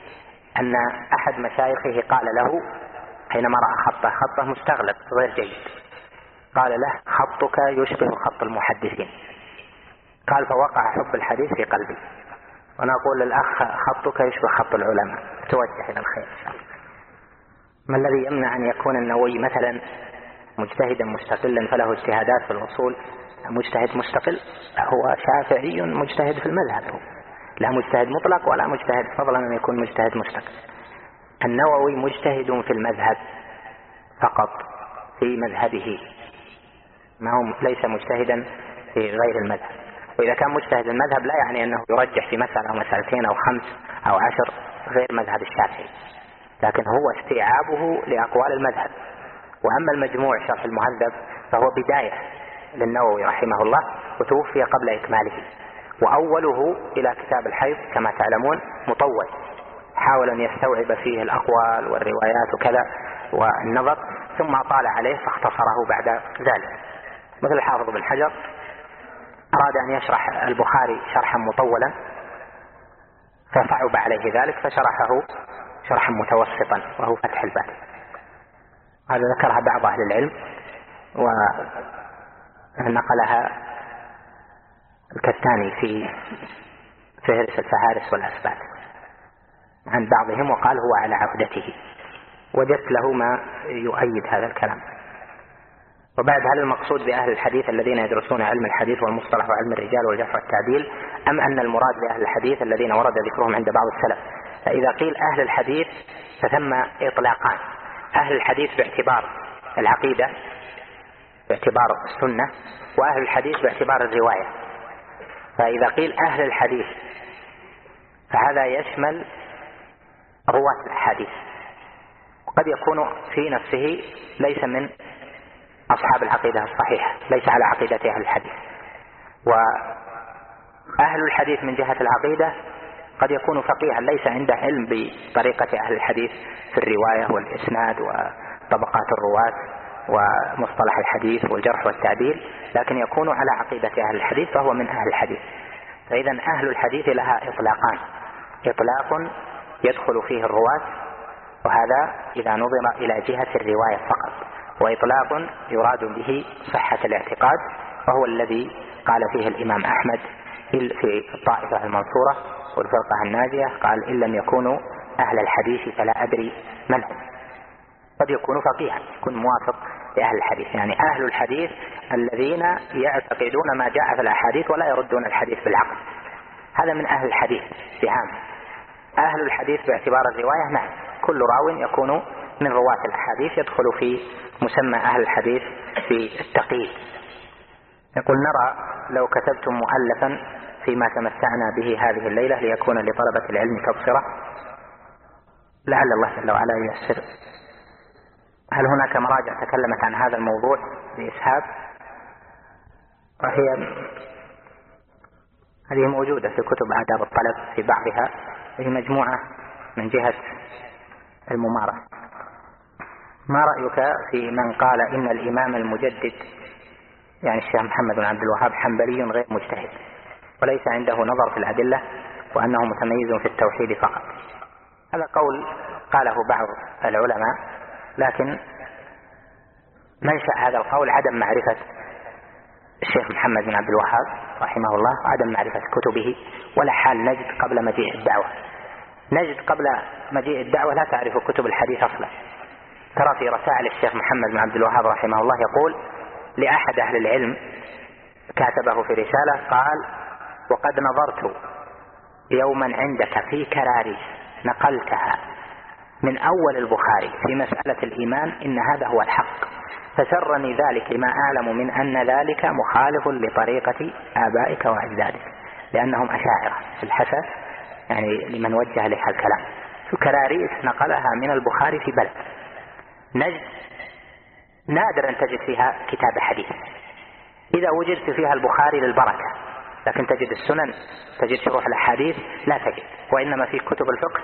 أن أحد مشايخه قال له حينما رأى خطه مستغلب غير جيد، قال له: خطك يشبه خط المحدثين. قال: فوقع حب الحديث في قلبي. وأنا أقول للأخ: خطك يشبه خط العلماء، توجه إلى الخير إن شاء الله. ما الذي يمنع أن يكون النووي مثلا مجتهدا مستقلا فله اجتهادات في الأصول، مجتهد مستقل؟ هو شافعي مجتهد في المذهب، لا مجتهد مطلق ولا مجتهد، فضلا أن يكون مجتهد مستقل. النووي مجتهد في المذهب فقط، في مذهبه، ما هو ليس مجتهدا في غير المذهب. وإذا كان مجتهد المذهب لا يعني أنه يرجح في مسألة أو مسألتين أو 5 أو 10 غير مذهب الشافعي، لكن هو استيعابه لأقوال المذهب. وأما المجموع شرح المهذب فهو بداية للنووي رحمه الله، وتوفي قبل إكماله، وأوله إلى كتاب الحيض كما تعلمون مطول، حاول أن يستوعب فيه الأقوال والروايات وكذا والنظر، ثم طال عليه فاختصره بعد ذلك. مثل الحافظ بن حجر أراد أن يشرح البخاري شرحا مطولا فصعب عليه ذلك، فشرحه شرحا متوسطا وهو فتح الباري. هذا ذكرها بعض أهل العلم ونقلها الكتاني في فهرس الفهارس والأثبات عن بعضهم، وقال هو على عهدته، وجدت له ما يؤيد هذا الكلام. وبعد: هل المقصود بأهل الحديث الذين يدرسون علم الحديث والمصطلح وعلم الرجال والجرح والتعديل، أم أن المراد بأهل الحديث الذين ورد ذكرهم عند بعض السلف؟ فإذا قيل أهل الحديث فثم إطلاقان: أهل الحديث باعتبار العقيدة باعتبار السنة، وأهل الحديث باعتبار الرواية. فإذا قيل أهل الحديث فهذا يشمل رواة الحديث، وقد يكون في نفسه ليس من أصحاب العقيدة الصحيحة، ليس على عقيدة أهل الحديث. وأهل الحديث من جهة العقيدة قد يكون فقيها ليس عنده علم بطريقة أهل الحديث في الرواية والإسناد وطبقات الرواة ومصطلح الحديث والجرح والتعديل، لكن يكون على عقيدة أهل الحديث فهو من أهل الحديث. فإذا أهل الحديث لها إطلاقان: إطلاق يدخل فيه الرواة، وهذا إذا نظر إلى جهة الرواية فقط، وإطلاق يراد به صحة الاعتقاد، وهو الذي قال فيه الإمام أحمد في الطائفة المنصورة والفرقة الناجية، قال: إن لم يكونوا أهل الحديث فلا أدري من هم. قد يكون فقيها، يكون موافق لأهل الحديث، يعني أهل الحديث الذين يعتقدون ما جاء في الأحاديث ولا يردون الحديث بالعقل، هذا من أهل الحديث بعام. أهل الحديث باعتبار الرواية، نعم، كل راو يكون من رواة الأحاديث يدخل في مسمى أهل الحديث في التقييد. يقول: نرى لو كتبتم مؤلفا فيما تمتعنا به هذه الليلة ليكون لطلبة العلم تبصرة، لعل الله جل وعلا ييسر. هل هناك مراجع تكلمت عن هذا الموضوع بإسهاب؟ هذه موجودة في كتب آداب الطلب في بعضها، هي مجموعة من جهة الممارسة. ما رأيك في من قال إن الإمام المجدد يعني الشيخ محمد بن عبد الوهاب حنبلي غير مجتهد وليس عنده نظر في الأدلة وأنه متميز في التوحيد فقط؟ هذا قول قاله بعض العلماء، لكن منشأ هذا القول عدم معرفة الشيخ محمد بن عبد الوهاب رحمه الله وعدم معرفة كتبه، ولا حال نجد قبل مجيء الدعوة. نجد قبل مجيء الدعوة لا تعرف كتب الحديث أصلا. ترى في رسائل الشيخ محمد بن عبد الوهاب رحمه الله يقول لأحد أهل العلم كاتبه في رسالة، قال: وقد نظرت يوما عندك في كراريس نقلتها من أول البخاري في مسألة الإيمان إن هذا هو الحق، فسرني ذلك لما أعلم من أن ذلك مخالف لطريقة آبائك وأجدادك، لأنهم أشاعرة في الحسن، يعني لمن وجه لها الكلام. كراريس نقلها من البخاري في بلد نجد نادر أن تجد فيها كتاب حديث. إذا وجدت فيها البخاري للبركة، لكن تجد السنن، تجد شروح الأحاديث لا تجد، وإنما في كتب الفقه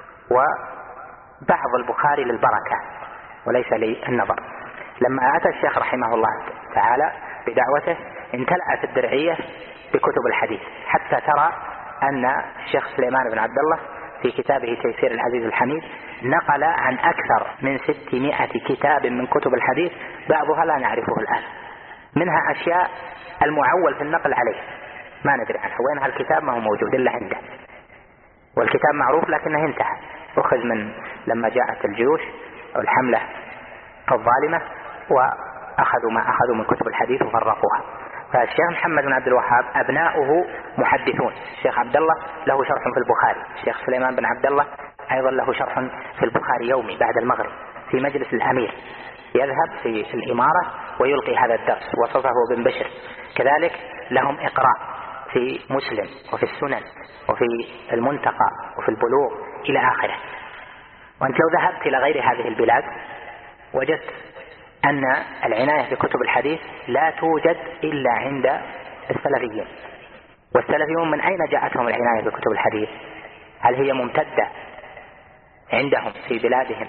وبعض البخاري للبركة وليس للنظر. لما أتى الشيخ رحمه الله تعالى بدعوته امتلأت الدرعية بكتب الحديث، حتى ترى أن الشيخ سليمان بن عبد الله في كتابه تيسير العزيز الحميد نقل عن أكثر من 600 كتاب من كتب الحديث، بعضها لا نعرفه الآن، منها أشياء المعول في النقل عليه ما ندري عنها، وينها الكتاب ما هو موجود إلا عنده، والكتاب معروف لكنه انتهى، أخذ من لما جاءت الجيوش أو الحملة الظالمة وأخذوا ما أخذوا من كتب الحديث وفرقوها. فالشيخ محمد بن عبد الوهاب أبناؤه محدثون، الشيخ عبد الله له شرح في البخاري، الشيخ سليمان بن عبد الله أيضا له شرح في البخاري يومي بعد المغرب في مجلس الأمير، يذهب في الإمارة ويلقي هذا الدرس، وصفه بن بشر. كذلك لهم إقراء في مسلم وفي السنن وفي المنتقى وفي البلوغ إلى آخره. وأنت لو ذهبت إلى غير هذه البلاد وجدت أن العناية بكتب الحديث لا توجد إلا عند السلفيين. والسلفيون من أين جاءتهم العناية بكتب الحديث؟ هل هي ممتدة عندهم في بلادهم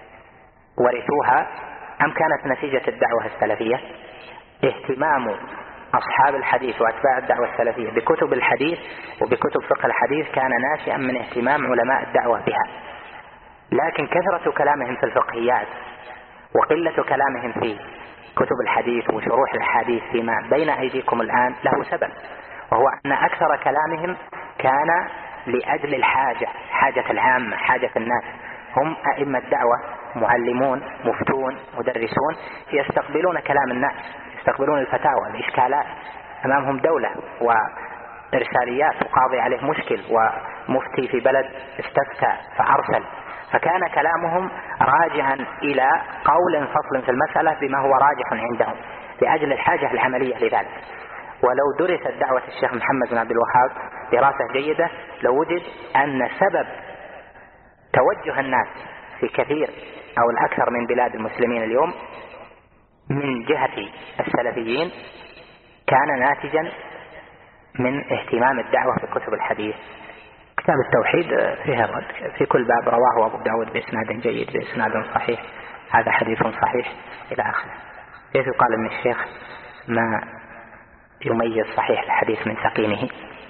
ورثوها، أم كانت نتيجة الدعوة السلفية؟ اهتمام أصحاب الحديث وأتباع الدعوة السلفية بكتب الحديث وبكتب فقه الحديث كان ناشئا من اهتمام علماء الدعوة بها، لكن كثرة كلامهم في الفقهيات وقلة كلامهم في كتب الحديث وشروح الحديث فيما بين أيديكم الآن له سبب، وهو أن أكثر كلامهم كان لأجل الحاجة، حاجة العامة، حاجة الناس. هم أئمة دعوة، معلمون، مفتون، مدرسون، يستقبلون كلام الناس، يستقبلون الفتاوى، الإشكالات، أمامهم دولة وإرساليات وقاضي عليه مشكل ومفتي في بلد استفتى فأرسل، فكان كلامهم راجعا إلى قول فصل في المسألة بما هو راجح عندهم لأجل الحاجة العملية لذلك. ولو درست دعوة الشيخ محمد بن عبد الوهاب دراسة جيدة لوجد أن سبب توجه الناس في كثير أو الأكثر من بلاد المسلمين اليوم من جهة السلفيين كان ناتجا من اهتمام الدعوة في كتب الحديث. كتاب التوحيد فيها رد في كل باب، رواه أبو داود بإسناد جيد بإسناد صحيح، هذا حديث صحيح إلى آخره. كيف يقال أن الشيخ ما يميز صحيح الحديث من سقيمه؟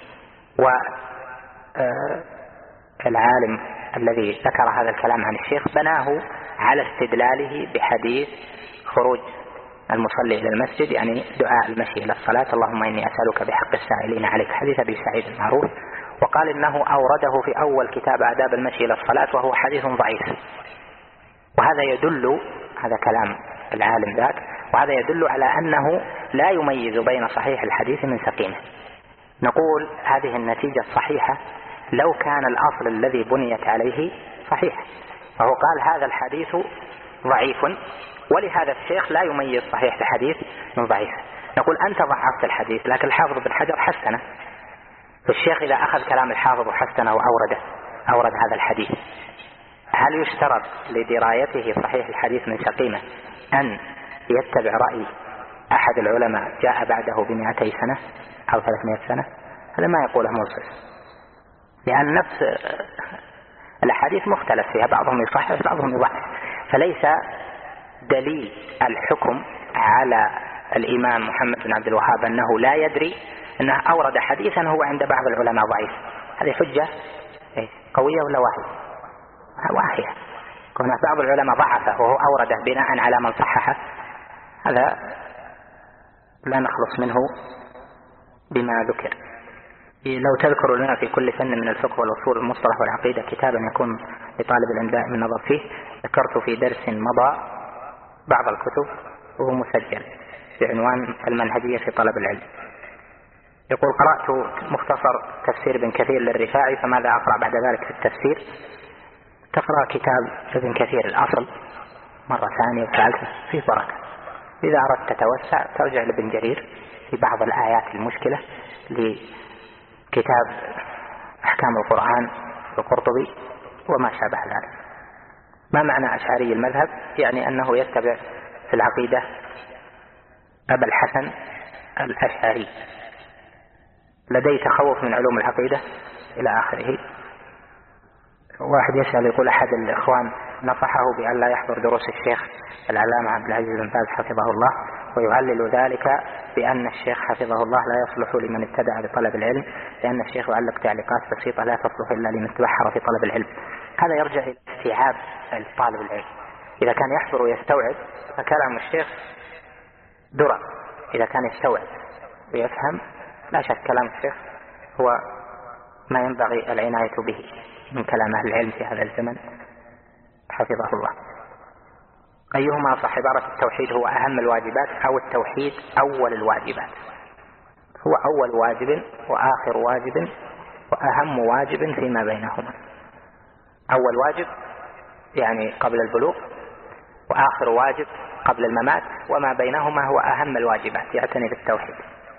والعالم الذي ذكر هذا الكلام عن الشيخ بناه على استدلاله بحديث خروج المصلي إلى المسجد، يعني دعاء المشي إلى الصلاة، اللهم إني أسألك بحق السائلين عليك، حديث أبي سعيد المعروف، وقال إنه أورده في أول كتاب آداب المشي إلى الصلاة وهو حديث ضعيف. وهذا يدل، هذا كلام العالم ذاك، وهذا يدل على أنه لا يميز بين صحيح الحديث من سقيمه. نقول هذه النتيجة الصحيحة لو كان الأصل الذي بنيت عليه صحيح، فهو قال هذا الحديث ضعيف، ولهذا الشيخ لا يميز صحيح الحديث من ضعيف. نقول أنت ضعفت الحديث لكن الحافظ بن حجر حسنه، فالشيخ إذا أخذ كلام الحافظ وحسنه وأورد هذا الحديث، هل يشترط لدرايته صحيح الحديث من سقيمه أن يتبع رأي أحد العلماء جاء بعده ب200 سنة أو 300 سنة؟ هذا ما يقوله منصف، لأن نفس الأحاديث مختلف فيها، بعضهم يصحح بعضهم يضعف، فليس دليل الحكم على الإمام محمد بن عبد الوهاب أنه لا يدري أنه أورد حديثا هو عند بعض العلماء ضعيف. هذه حجة قوية ولا واهية؟ واهية. كون بعض العلماء ضعفه وهو أورده بناء على من صححه، هذا لا نخلص منه بما ذكر. لو تذكر لنا في كل فن من الفقه والأصول المصطلح والعقيدة كتابا يكون لطالب العلم دائم النظر فيه. ذكرت في درس مضى بعض الكتب وهو مسجل بعنوان المنهجية في طلب العلم. يقول: قرأت مختصر تفسير ابن كثير للرفاعي، فماذا أقرأ بعد ذلك في التفسير؟ تقرأ كتاب ابن كثير الأصل مرة ثانية وثالثة فيه بركة. إذا أردت تتوسع ترجع لابن جرير في بعض الآيات المشكلة، لكتاب أحكام القرآن القرطبي وما شابه ذلك. ما معنى أشعري المذهب؟ يعني أنه يتبع في العقيدة أبا الحسن الأشعري، لدي تخوف من علوم العقيدة إلى آخره. واحد يسأل يقول: أحد الإخوان نصحه بأن لا يحضر دروس الشيخ العلامة عبد العزيز بن باز حفظه الله، ويعلل ذلك بأن الشيخ حفظه الله لا يصلح لمن ابتدأ بطلب العلم، لأن الشيخ يعلق تعليقات بسيطة لا تصلح إلا لمن تبحر في طلب العلم. هذا يرجع إلى استيعاب طالب العلم. إذا كان يحضر ويستوعب فكلام الشيخ درى، إذا كان يستوعب ويفهم لا شك كلام الشيخ هو ما ينبغي العناية به من كلام أهل العلم في هذا الزمن حفظه الله. أيهما صح عبارة التوحيد هو أهم الواجبات أو التوحيد أول الواجبات؟ هو أول واجب وآخر واجب وأهم واجب فيما بينهما. أول واجب يعني قبل البلوغ، وآخر واجب قبل الممات، وما بينهما هو أهم الواجبات يعتني بالتوحيد.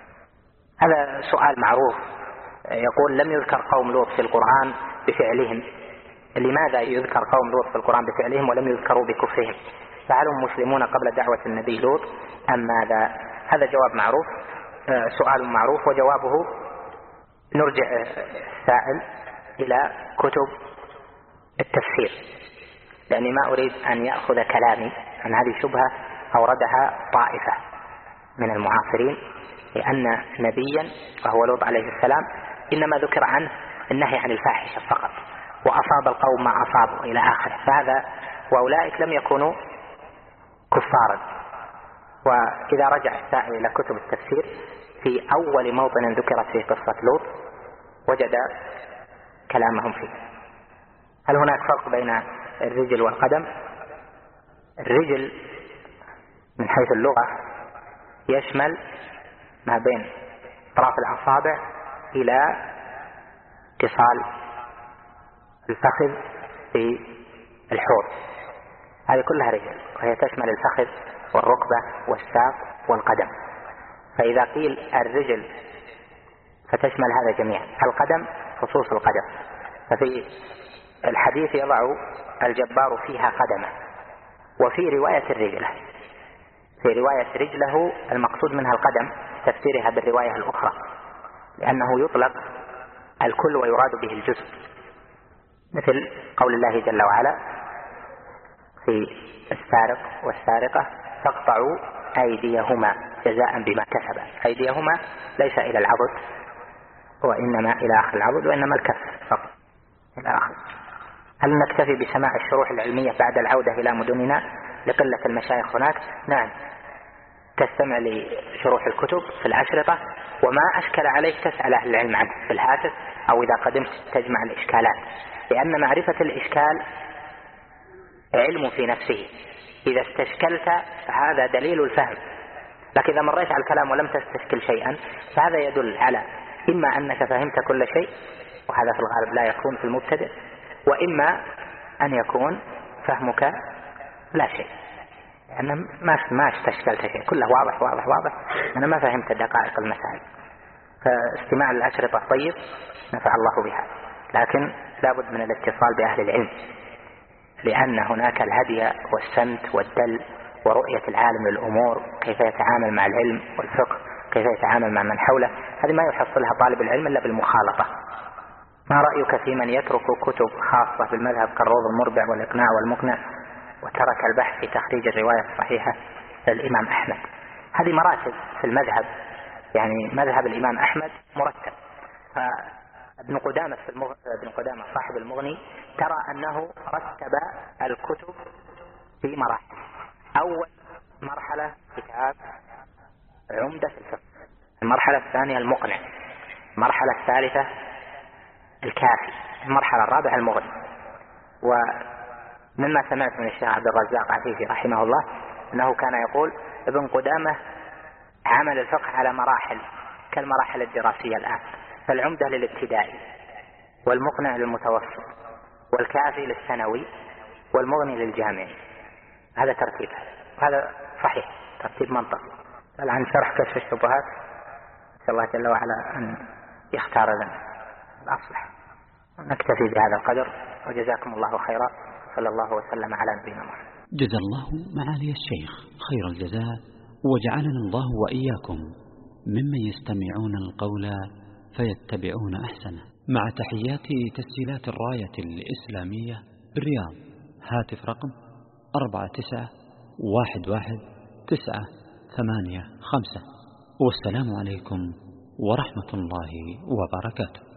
هذا سؤال معروف. يقول: لم يذكر قوم لوط في القرآن بفعلهم. لماذا يذكر قوم لوط في القرآن بفعلهم ولم يذكروا بكفرهم؟ فهلهم مسلمون قبل دعوة النبي لوط أم ماذا؟ هذا جواب معروف، سؤال معروف، وجوابه نرجع السائل إلى كتب التفسير، لأني ما أريد أن يأخذ كلامي عن هذه شبهة أوردها طائفة من المعاصرين، لأن نبيا وهو لوط عليه السلام إنما ذكر عنه النهي عن الفاحشة فقط، وأصاب القوم ما أصابوا إلى آخره، فهذا وأولئك لم يكونوا كفارا. وإذا رجع السائل إلى كتب التفسير في أول موطن ذكرت فيه قصة لوط وجد كلامهم فيه. هل هناك فرق بين الرجل والقدم؟ الرجل من حيث اللغة يشمل ما بين طرف الأصابع إلى اتصال الفخذ في الحوض، هذه كلها رجل، وهي تشمل الفخذ والركبة والساق والقدم. فإذا قيل الرجل فتشمل هذا جميعا. القدم خصوص القدم، ففي الحديث يضع الجبار فيها قدمه، وفي رواية الرجلة، في رواية رجله المقصود منها القدم تفسيرها بالرواية الأخرى، لأنه يطلق الكل ويراد به الجزء، مثل قول الله جل وعلا في السارق والسارقة فاقطعوا أيديهما جزاء بما كسبا. أيديهما ليس إلى العضد وإنما إلى آخر العضد، وإنما الكف فقط إلى آخر. هل نكتفي بسماع الشروح العلمية بعد العودة إلى مدننا لقلة المشايخ هناك؟ نعم، تستمع لشروح الكتب في الأشرطة، وما أشكل عليك تسأل أهل العلم عنه في الهاتف، أو إذا قدمت تجمع الإشكالات، لأن معرفة الإشكال علم في نفسه. إذا استشكلت فهذا دليل الفهم، لكن إذا مريت على الكلام ولم تستشكل شيئا فهذا يدل على إما أنك فهمت كل شيء، وهذا في الغالب لا يكون في المبتدئ، وإما أن يكون فهمك لا شيء، لأن ما استشكلت شيء، كله واضح واضح واضح، أنا ما فهمت دقائق المسائل. فاستماع الأشرطة طيب نفع الله بها، لكن لابد من الاتصال بأهل العلم، لأن هناك الهدي والسمت والدل ورؤية العالم للأمور، كيف يتعامل مع العلم والفقه، كيف يتعامل مع من حوله. هذه ما يحصلها طالب العلم إلا بالمخالطة. ما رأيك في من يترك كتب خاصة بالمذهب كالروض المربع والإقناع والمقنع، وترك البحث في تخريج الرواية الصحيحة للإمام أحمد؟ هذه مراتب في المذهب، يعني مذهب الإمام أحمد مرتب. ابن قدامة ابن قدامة صاحب المغني ترى أنه رتب الكتب في مراحل. أول مرحلة كتاب عمدة الفقه. المرحلة الثانية المقنع، المرحلة الثالثة الكافي، المرحلة الرابعة المغني. ومما سمعت من الشيخ عبد الرزاق عفيفي رحمه الله أنه كان يقول ابن قدامة عمل الفقه على مراحل كالمراحل الدراسية الآن، فالعمدة للابتدائي، والمقنع للمتوسط، والكافي للثانوي، والمغني للجامعي. هذا ترتيبه، هذا صحيح ترتيب منطقي. الآن شرح كشف الشبهات، نسأل الله جل وعلا أن يختار لنا الأصلح. نكتفي بهذا القدر، وجزاكم الله خيرا، صلى الله وسلم على نبينا محمد. جزا الله معالي الشيخ خير الجزاء، وجعلنا الله وإياكم ممن يستمعون القول فيتبعون أحسنه. مع تحيات تسجيلات الراية الإسلامية بالرياض، هاتف رقم 49111985. والسلام عليكم ورحمة الله وبركاته.